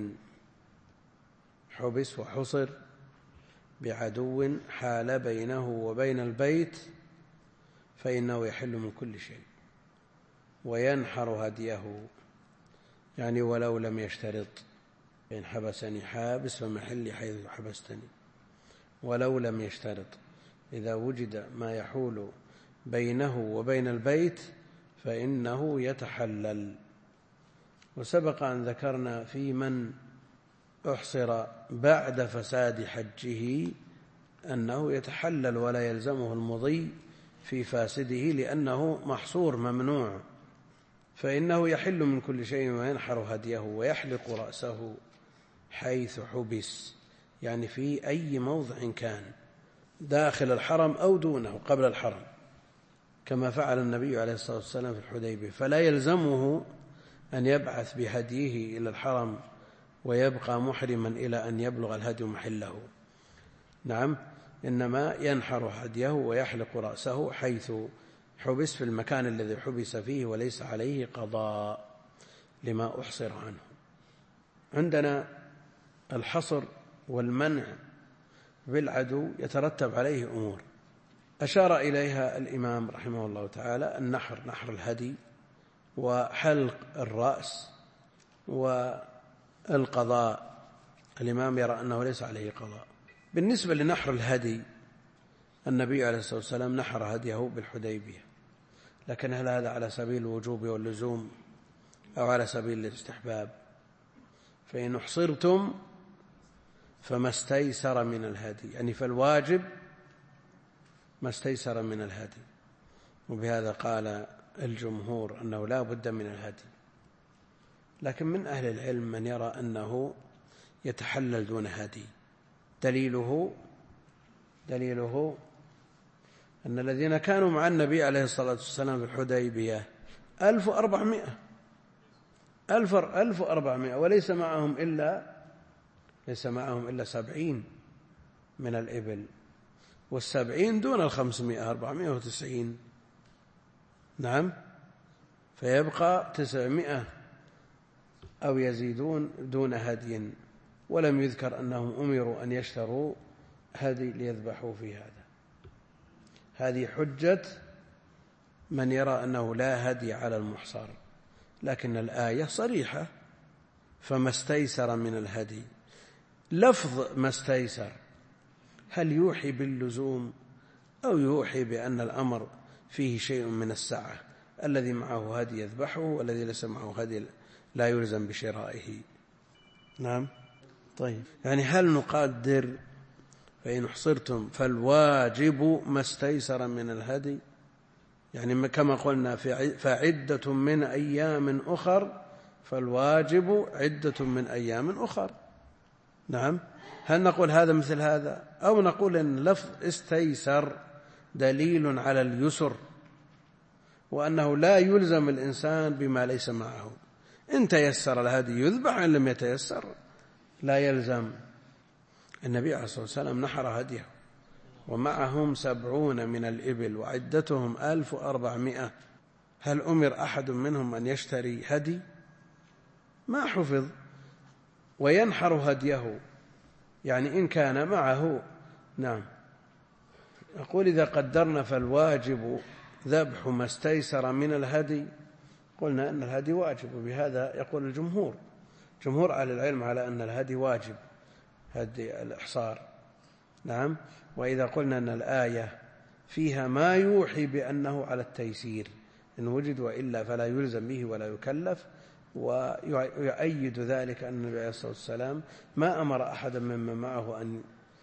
حبس وحصر بعدو حال بينه وبين البيت فإنه يحل من كل شيء وينحر هديه، يعني ولو لم يشترط. إن حبسني حابس فمحلي حيث حبستني، ولو لم يشترط. إذا وجد ما يحول بينه وبين البيت فإنه يتحلل. وسبق أن ذكرنا في من أحصر بعد فساد حجه أنه يتحلل ولا يلزمه المضي في فاسده، لأنه محصور ممنوع، فإنه يحل من كل شيء وينحر هديه ويحلق رأسه حيث حبس، يعني في أي موضع كان داخل الحرم أو دونه قبل الحرم، كما فعل النبي عليه الصلاة والسلام في الحديبية، فلا يلزمه أن يبعث بهديه إلى الحرم ويبقى محرما إلى أن يبلغ الهدي محله. نعم، إنما ينحر هديه ويحلق رأسه حيث حبس في المكان الذي حبس فيه، وليس عليه قضاء لما أحصر عنه. عندنا الحصر والمنع بالعدو يترتب عليه أمور أشار إليها الإمام رحمه الله تعالى: النحر، نحر الهدي، وحلق الرأس، والقضاء. الإمام يرى أنه ليس عليه قضاء. بالنسبة لنحر الهدي، النبي عليه الصلاة والسلام نحر هديه بالحديبية، لكن هل هذا على سبيل الوجوب واللزوم أو على سبيل الاستحباب؟ فإن أحصرتم فما استيسر من الهدي، يعني فالواجب ما استيسر من الهدي، وبهذا قال الجمهور أنه لا بد من الهدي. لكن من أهل العلم من يرى أنه يتحلل دون هدي. دليله أن الذين كانوا مع النبي عليه الصلاة والسلام في الحديبية 1400 وليس معهم إلا 70 من الإبل، 70 دون 500 490. نعم، فيبقى 900 أو يزيدون دون هدي، ولم يذكر أنهم أمروا أن يشتروا هدي ليذبحوا في هذا. هذه حجة من يرى أنه لا هدي على المحصر، لكن الآية صريحة: فما استيسر من الهدي. لفظ ما استيسر هل يوحي باللزوم أو يوحي بأن الأمر فيه شيء من السعة؟ الذي معه هدي يذبحه، والذي ليس معه هدي لا يلزم بشرائه. نعم، طيب، يعني هل نقدر فإن أحصرتم فالواجب ما استيسر من الهدي، يعني كما قلنا فعدة من أيام أخر، فالواجب عدة من أيام أخر. نعم، هل نقول هذا مثل هذا، أو نقول إن لفظ استيسر دليل على اليسر، وأنه لا يلزم الإنسان بما ليس معه؟ إن تيسر الهدي يذبح، إن لم يتيسر لا يلزم. النبي عليه الصلاة والسلام نحر هديه ومعهم 70 من الإبل وعدتهم 1400. هل أمر أحد منهم أن يشتري هدي؟ ما حفظ. وينحر هديه، يعني إن كان معه. نعم، أقول إذا قدرنا فالواجب ذبح ما استيسر من الهدي، قلنا أن الهدي واجب، وبهذا يقول الجمهور، جمهور أهل العلم على أن الهدي واجب، هدي الإحصار. نعم، وإذا قلنا أن الآية فيها ما يوحي بأنه على التيسير إن وجد، وإلا فلا يلزم به ولا يكلف. ويؤيد ذلك أن النبي عليه الصلاة والسلام ما أمر أحدا ممن معه أن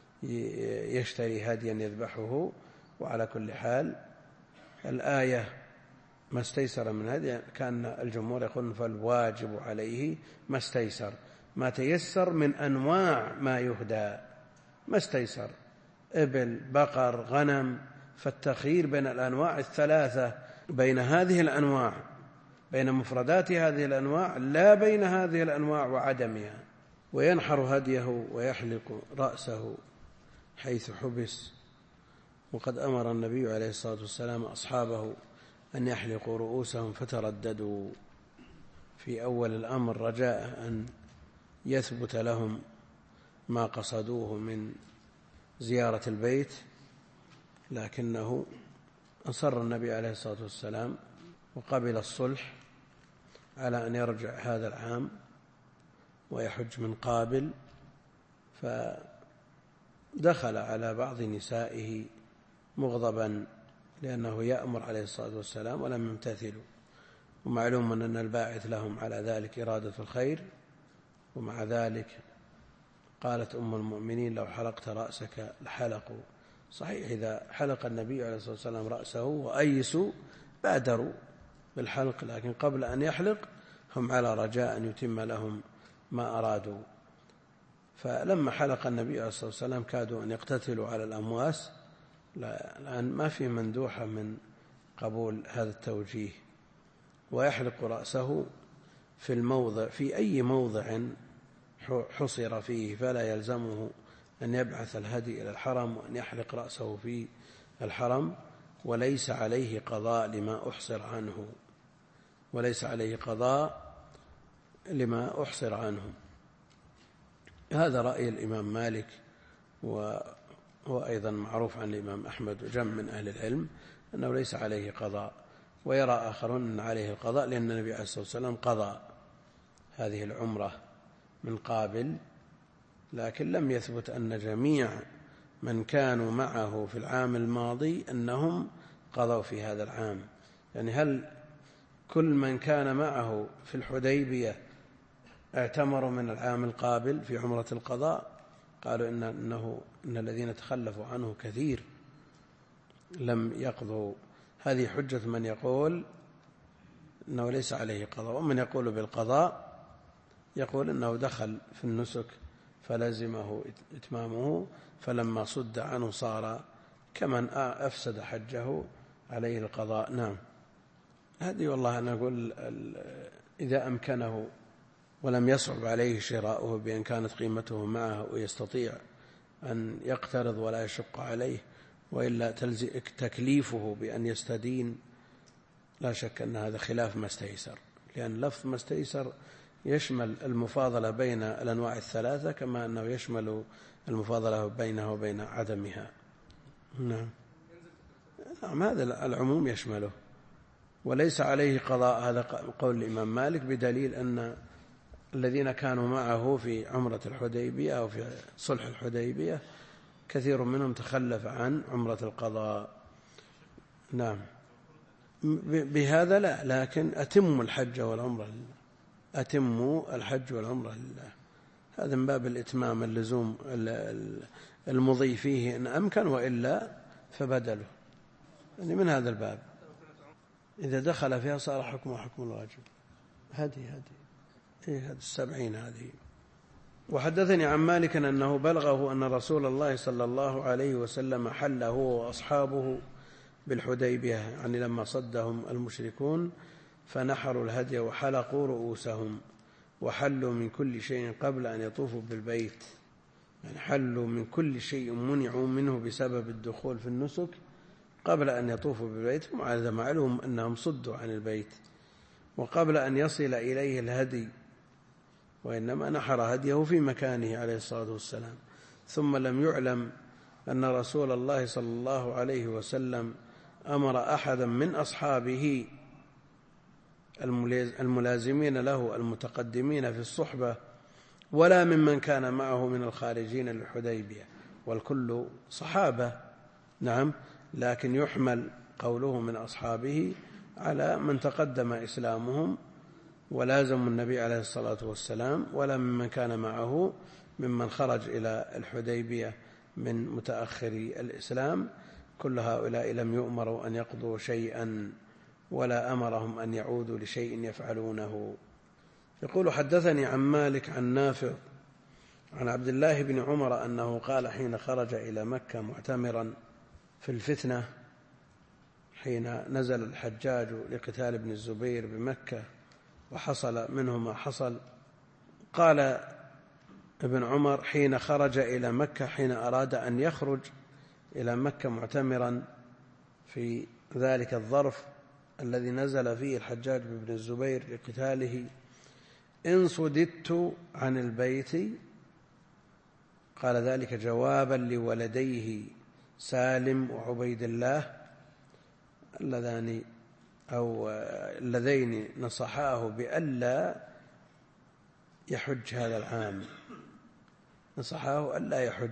يشتري هديا يذبحه. وعلى كل حال الآية ما استيسر من هدي، كان الجمهور يقول فالواجب عليه ما استيسر، ما تيسر من أنواع ما يهدى، ما استيسر إبل، بقر، غنم. فالتخيير بين الأنواع الثلاثة، بين هذه الأنواع، بين مفردات هذه الأنواع، لا بين هذه الأنواع وعدمها. وينحر هديه ويحلق رأسه حيث حبس. وقد أمر النبي عليه الصلاة والسلام أصحابه أن يحلقوا رؤوسهم فترددوا في أول الأمر رجاء أن يثبت لهم ما قصدوه من زيارة البيت، لكنه أصر النبي عليه الصلاة والسلام وقبل الصلح على أن يرجع هذا العام ويحج من قابل. فدخل على بعض ومعلوم أن الباعث لهم على ذلك إرادة الخير. ومع ذلك قالت أم المؤمنين لو حلقت رأسك لحلقوا. صحيح إذا حلق النبي عليه الصلاة والسلام رأسه وأيسوا بادروا بالحلق، لكن قبل أن يحلق هم على رجاء أن يتم لهم ما أرادوا. فلما حلق النبي عليه الصلاة والسلام كادوا أن يقتتلوا على الأمواس، لأن ما في مندوحة من قبول هذا التوجيه. ويحلق رأسه في الموضع، في أي موضع حصر فيه، فلا يلزمه أن يبعث الهدي إلى الحرم وأن يحلق رأسه في الحرم، وليس عليه قضاء لما أحصر عنه، وليس عليه قضاء لما أحصر عنه. هذا رأي الإمام مالك، وأيضا معروف عن الإمام أحمد وجمع من أهل العلم أنه ليس عليه قضاء. ويرى آخرون أن عليه القضاء، لأن النبي عليه الصلاة والسلام قضى هذه العمرة من قابل، لكن لم يثبت أن جميع من كانوا معه في العام الماضي أنهم قضوا في هذا العام. يعني هل كل من كان معه في الحديبية اعتمروا من العام القابل في عمرة القضاء؟ قالوا إن الذين تخلفوا عنه كثير لم يقضوا. هذه حجة من يقول أنه ليس عليه قضاء. ومن يقول بالقضاء يقول أنه دخل في النسك فلزمه إتمامه، فلما صد عنه صار كمن أفسد حجه عليه القضاء. نعم، هذه والله أنا أقول إذا أمكنه ولم يصعب عليه شراؤه بأن كانت قيمته معه ويستطيع أن يقترض ولا يشق عليه، وإلا تكليفه بأن يستدين، لا شك أن هذا خلاف ما استيسر، لأن لفظ ما استيسر يشمل المفاضلة بين الأنواع الثلاثة كما أنه يشمل المفاضلة بينها وبين عدمها. نعم، هذا العموم يشمله. وليس عليه قضاء، هذا قول الإمام مالك، بدليل أن الذين كانوا معه في عمرة الحديبية أو في صلح الحديبية كثير منهم تخلف عن عمرة القضاء. نعم، بهذا لا، لكن أتموا الحج والعمرة لله، أتموا الحج والعمرة لله. هذا من باب الإتمام، اللزوم المضي فيه إن أمكن، وإلا فبدله، يعني من هذا الباب. إذا دخل فيها صار حكمه حكم الواجب. هذه هذه 70 هذه. وحدثني عن مالك أنه بلغه أن رسول الله صلى الله عليه وسلم حل هو وأصحابه بالحديبية، يعني لما صدهم المشركون فنحروا الهدي وحلقوا رؤوسهم وحلوا من كل شيء قبل أن يطوفوا بالبيت، يعني حلوا من كل شيء منعوا منه بسبب الدخول في النسك قبل أن يطوفوا بالبيت. ومع معلوم أنهم صدوا عن البيت وقبل أن يصل إليه الهدي، وإنما نحر هديه في مكانه عليه الصلاة والسلام. ثم لم يعلم أن رسول الله صلى الله عليه وسلم أمر أحدا من أصحابه الملازمين له المتقدمين في الصحبة ولا ممن كان معه من الخارجين للحديبية، والكل صحابة. نعم، لكن يحمل قوله من أصحابه على من تقدم إسلامهم ولازموا النبي عليه الصلاة والسلام، ولا ممن كان معه ممن خرج إلى الحديبية من متأخري الإسلام. كل هؤلاء لم يؤمروا أن يقضوا شيئا ولا أمرهم أن يعودوا لشيء يفعلونه. يقول حدثني عن مالك عن نافع عن عبد الله بن عمر أنه قال حين خرج إلى مكة معتمرا في الفتنة، حين نزل الحجاج لقتال ابن الزبير بمكة وحصل منه ما حصل، قال ابن عمر حين خرج إلى مكة، حين أراد أن يخرج إلى مكة معتمرا في ذلك الظرف الذي نزل فيه الحجاج بن الزبير لقتاله، إن صددت عن البيت، قال ذلك جوابا لولديه سالم وعبيد الله اللذين نصحاه بألا يحج هذا العام، نصحاه ألا يحج.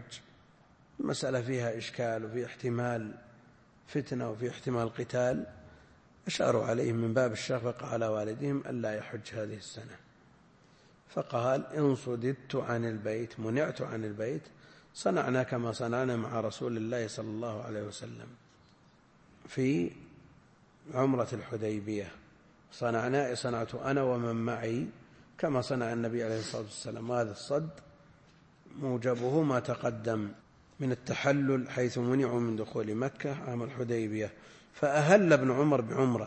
المسألة فيها إشكال وفي احتمال فتنة وفي احتمال قتال، أشاروا عليه من باب الشفقة على والدهم ألا يحج هذه السنة، فقال إن صددت عن البيت، منعت عن البيت، صنعنا كما صنعنا مع رسول الله صلى الله عليه وسلم في عمرة الحديبية، صنعت أنا ومن معي كما صنع النبي عليه الصلاة والسلام. وهذا الصد موجبه ما تقدم من التحلل حيث منعوا من دخول مكة عام الحديبية. فأهل ابن عمر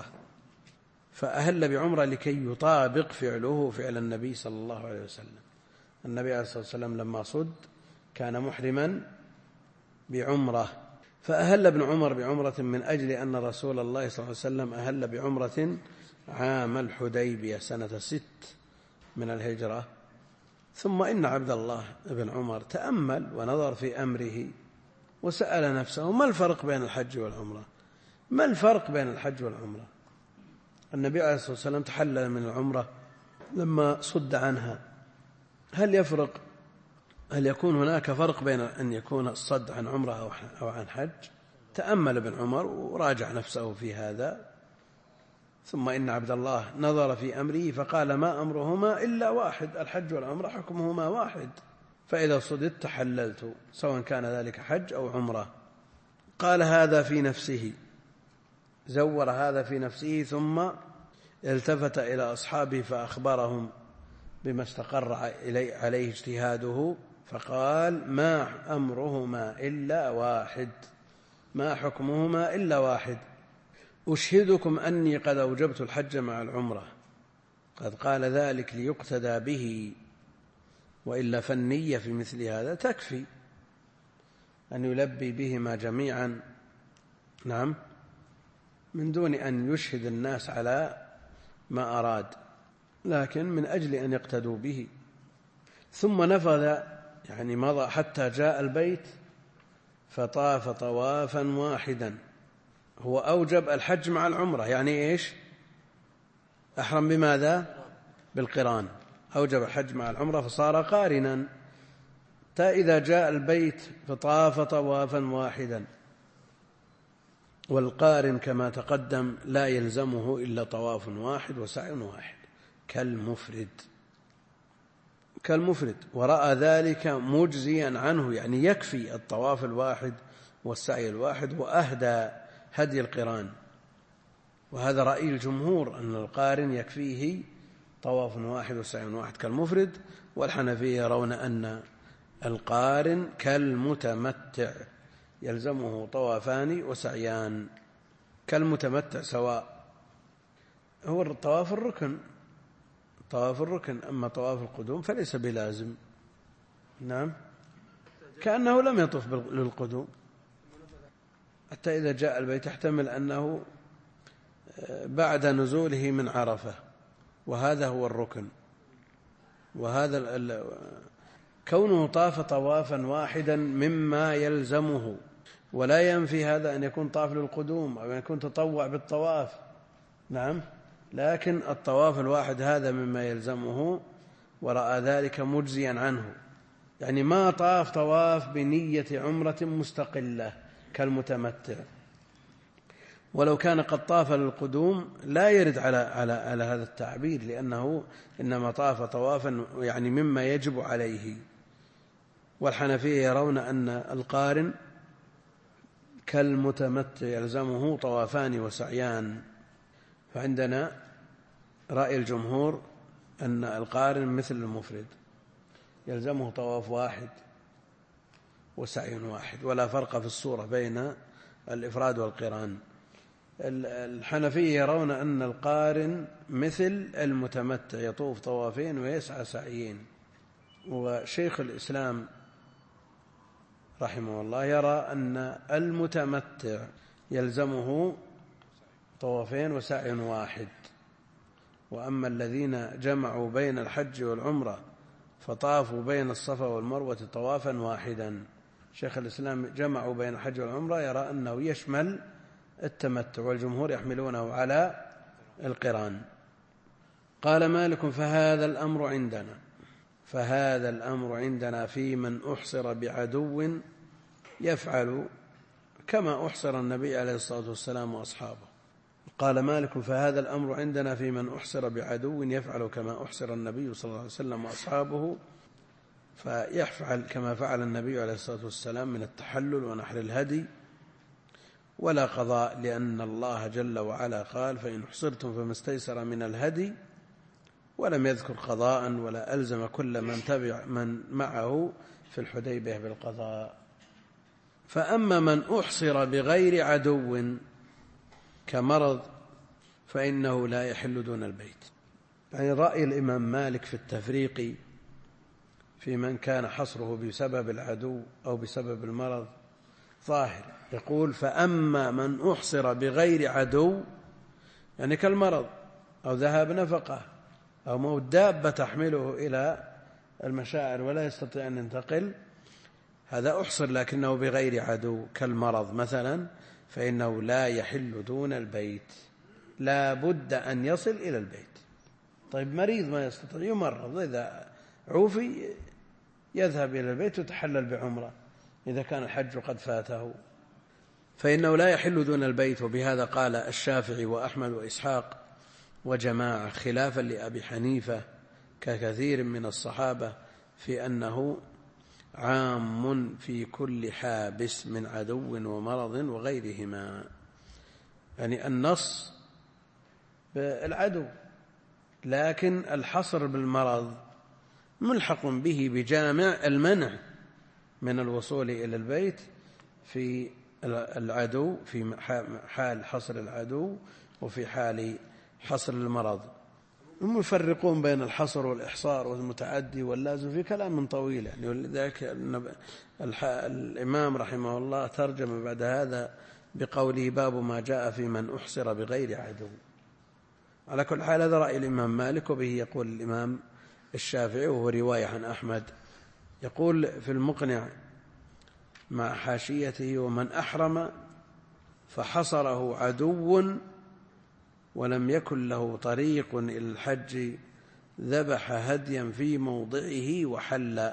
بعمرة لكي يطابق فعله فعل النبي صلى الله عليه وسلم. النبي عليه الصلاة والسلام لما صد كان محرما بعمرة، فأهل ابن عمر بعمرة من أجل أن رسول الله صلى الله عليه وسلم أهل بعمرة عام الحديبية سنة 6 من الهجرة. ثم إن عبد الله بن عمر تأمل ونظر في أمره وسأل نفسه ما الفرق بين الحج والعمرة؟ ما الفرق بين الحج والعمرة؟ النبي عليه الصلاة والسلام تحلل من العمرة لما صد عنها، هل يكون هناك فرق بين أن يكون الصد عن عمرة أو عن حج؟ تأمل ابن عمر وراجع نفسه في هذا. ثم إن عبد الله نظر في أمره فقال ما أمرهما إلا واحد، الحج والعمرة حكمهما واحد، فإذا صددت تحللت سواء كان ذلك حج أو عمرة. قال هذا في نفسه، زور هذا في نفسه، ثم التفت إلى أصحابه فأخبرهم بما استقر عليه اجتهاده، فقال ما أمرهما إلا واحد، ما حكمهما إلا واحد، أشهدكم أني قد أوجبت الحج مع العمرة. قد قال ذلك ليقتدى به، وإلا فالنية في مثل هذا تكفي أن يلبي بهما جميعا، نعم، من دون أن يشهد الناس على ما أراد، لكن من أجل أن يقتدوا به. ثم نفذ، يعني مضى حتى جاء البيت فطاف طوافا واحدا. هو أوجب الحج مع العمرة، يعني إيش؟ أحرم بماذا؟ بالقران، أوجب الحج مع العمرة فصار قارنا. إذا جاء البيت فطاف طوافا واحدا، والقارن كما تقدم لا يلزمه إلا طواف واحد وسعي واحد كالمفرد، ورأى ذلك مجزيا عنه، يعني يكفي الطواف الواحد والسعي الواحد، وأهدى هدي القران. وهذا رأي الجمهور أن القارن يكفيه طواف واحد وسعي واحد كالمفرد، والحنفية يرون أن القارن كالمتمتع يلزمه طوافان وسعيان. كالمتمتع سواء، هو الطواف الركن، أما طواف القدوم فليس بلازم. نعم، كأنه لم يطف للقدوم حتى إذا جاء البيت، يحتمل أنه بعد نزوله من عرفة، وهذا هو الركن. وهذا كونه طاف طوافا واحدا مما يلزمه، ولا ينفي هذا أن يكون طاف للقدوم أو أن يكون تطوع بالطواف، نعم، لكن الطواف الواحد هذا مما يلزمه، ورأى ذلك مجزيا عنه، يعني ما طاف طواف بنية عمرة مستقلة كالمتمتع. ولو كان قد طاف للقدوم لا يرد على هذا التعبير، لأنه إنما طاف طوافا يعني مما يجب عليه. والحنفية يرون أن القارن كالمتمتع يلزمه طوافان وسعيان. فعندنا رأي الجمهور أن القارن مثل المفرد يلزمه طواف واحد وسعي واحد، ولا فرق في الصورة بين الإفراد والقران. الحنفية يرون أن القارن مثل المتمتع يطوف طوافين ويسعى سعيين. وشيخ الإسلام رحمه الله يرى أن المتمتع يلزمه طوافين وسعي واحد، وأما الذين جمعوا بين الحج والعمرة فطافوا بين الصفا والمروة طوافا واحدا، شيخ الإسلام جمعوا بين الحج والعمرة يرى أنه يشمل التمتع، والجمهور يحملونه على القران. قال مالك فهذا الأمر عندنا في من أحصر بعدو يفعل كما أحصر النبي عليه الصلاة والسلام وأصحابه. قال مالك: فهذا الأمر عندنا في من أحصر بعدو يفعل كما أحصر النبي صلى الله عليه وسلم وأصحابه، فيفعل كما فعل النبي عليه الصلاة والسلام من التحلل ونحر الهدي، ولا قضاء، لأن الله جل وعلا قال: فإن أحصرتم فما استيسر من الهدي، ولم يذكر قضاء ولا ألزم كل من معه في الحديبية بالقضاء. فأما من أحصر بغير عدو كمرض فإنه لا يحل دون البيت. يعني رأي الإمام مالك في التفريق في من كان حصره بسبب العدو أو بسبب المرض ظاهر. يقول: فأما من أحصر بغير عدو، يعني كالمرض أو ذهاب نفقة أو موت دابة تحمله إلى المشاعر ولا يستطيع أن ينتقل، هذا أحصر لكنه بغير عدو كالمرض مثلا، فإنه لا يحل دون البيت، لا بد أن يصل إلى البيت. طيب مريض ما يستطيع، يمرض، إذا عوفي يذهب إلى البيت ويتحلل بعمرة إذا كان الحج قد فاته، فإنه لا يحل دون البيت. وبهذا قال الشافعي وأحمد وإسحاق وجماعة، خلافا لأبي حنيفة ككثير من الصحابة، في أنه عام في كل حابس من عدو ومرض وغيرهما. يعني النص بالعدو، لكن الحصر بالمرض ملحق به بجامع المنع من الوصول إلى البيت في العدو، في حال حصر العدو وفي حال حصر المرض. هم يفرقون بين الحصر والإحصار والمتعدي واللازم في كلام طويل يعني، ولذلك الإمام رحمه الله ترجم بعد هذا بقوله: باب ما جاء في من أحصر بغير عدو. على كل حال هذا رأي الإمام مالك، وبه يقول الإمام الشافعي، وهو رواية عن أحمد. يقول في المقنع مع حاشيته: ومن أحرم فحصره عدو ولم يكن له طريق إلى الحج ذبح هديا في موضعه وحل،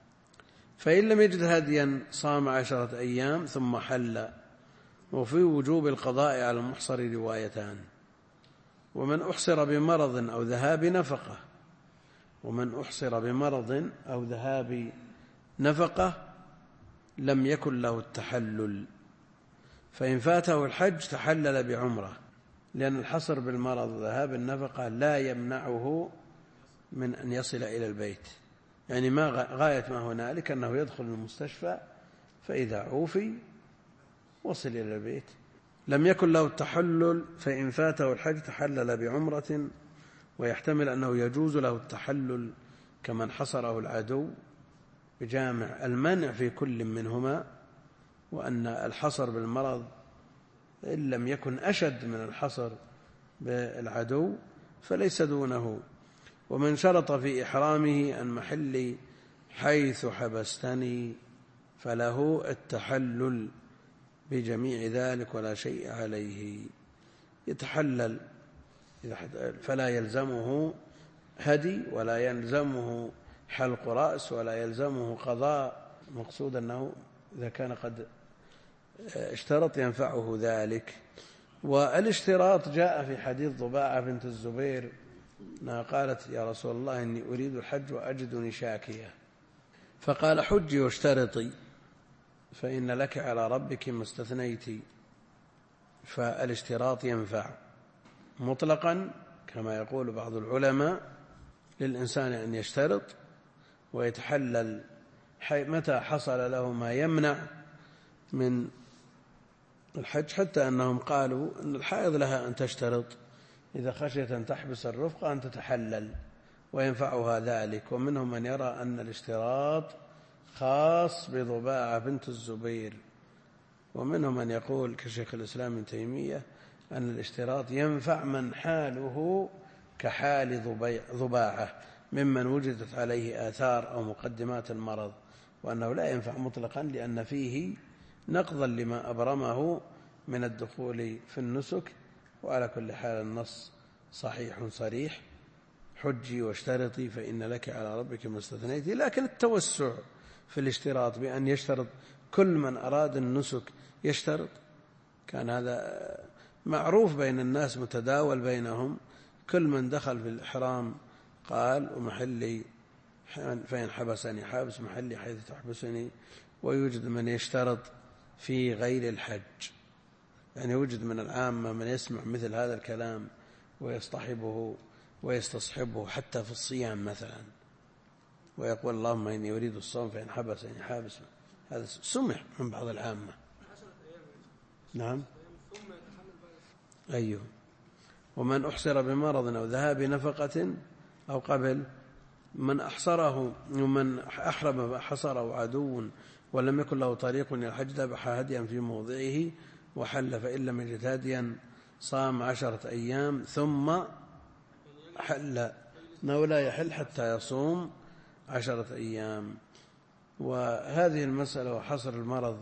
فإن لم يجد هديا صام 10 أيام ثم حل. وفي وجوب القضاء على المحصر روايتان. ومن أحصر بمرض أو ذهاب نفقة، ومن أحصر بمرض أو ذهاب نفقة لم يكن له التحلل، فإن فاته الحج تحلل بعمرة، لأن الحصر بالمرض وذهاب النفقة لا يمنعه من أن يصل إلى البيت. يعني ما غاية ما هنالك أنه يدخل المستشفى، فإذا عوفي وصل إلى البيت. لم يكن له التحلل، فإن فاته الحج تحلل بعمرة. ويحتمل أنه يجوز له التحلل كمن حصره العدو بجامع المنع في كل منهما، وأن الحصر بالمرض إن لم يكن أشد من الحصر بالعدو فليس دونه. ومن شرط في إحرامه عن محل حيث حبستني فله التحلل بجميع ذلك ولا شيء عليه. يتحلل فلا يلزمه هدي ولا يلزمه حلق رأس ولا يلزمه قضاء. مقصود أنه إذا كان قد اشترط ينفعه ذلك. والاشتراط جاء في حديث ضباعة بنت الزبير أنها قالت: يا رسول الله إني أريد الحج وأجدني شاكية، فقال: حجي واشترطي فإن لك على ربك ما استثنيت. فالاشتراط ينفع مطلقا كما يقول بعض العلماء، للإنسان أن يشترط ويتحلل متى حصل له ما يمنع من الحج، حتى أنهم قالوا أن الحائض لها أن تشترط إذا خشيت أن تحبس الرفقة أن تتحلل وينفعها ذلك. ومنهم من يرى أن الاشتراط خاص بضباعة بنت الزبير، ومنهم من يقول كشيخ الإسلام ابن تيمية أن الاشتراط ينفع من حاله كحال ضباعة ممن وجدت عليه آثار أو مقدمات المرض، وأنه لا ينفع مطلقا لأن فيه نقضا لما أبرمه من الدخول في النسك. وعلى كل حال النص صحيح صريح: حجي واشترطي فإن لك على ربك ما استثنيت. لكن التوسع في الاشتراط بأن يشترط كل من أراد النسك يشترط، كان هذا معروف بين الناس متداول بينهم، كل من دخل في الإحرام قال ومحلي فإن حبسني حابس محلي حيث تحبسني. ويوجد من يشترط في غير الحج، يعني يوجد من العامة من يسمع مثل هذا الكلام ويصطحبه ويستصحبه حتى في الصيام مثلا، ويقول اللهم إني أريد الصوم فإن حبسني حابس. هذا سمع من بعض العامة. نعم. أيوه. ومن أحصر بمرض أو ذهاب نفقة أو قبل من أحصره ومن أحرم حصره عدو ولم يكن له طريق إلى الحج ذبح هديا في موضعه وحل، فإن لم يجد هديا صام 10 أيام ثم حل، إنه لا يحل حتى يصوم 10 أيام. وهذه المسألة وحصر المرض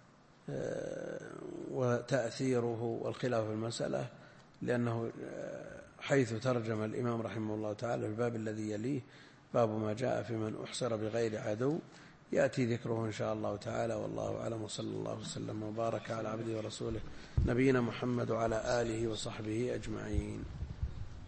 وتأثيره والخلاف في المسألة، لأنه حيث ترجم الإمام رحمه الله تعالى الباب الذي يليه باب ما جاء في من أحصر بغير عدو، يأتي ذكره إن شاء الله تعالى. والله أعلم، وصلى الله وسلم وبارك على عبده ورسوله نبينا محمد وعلى آله وصحبه أجمعين.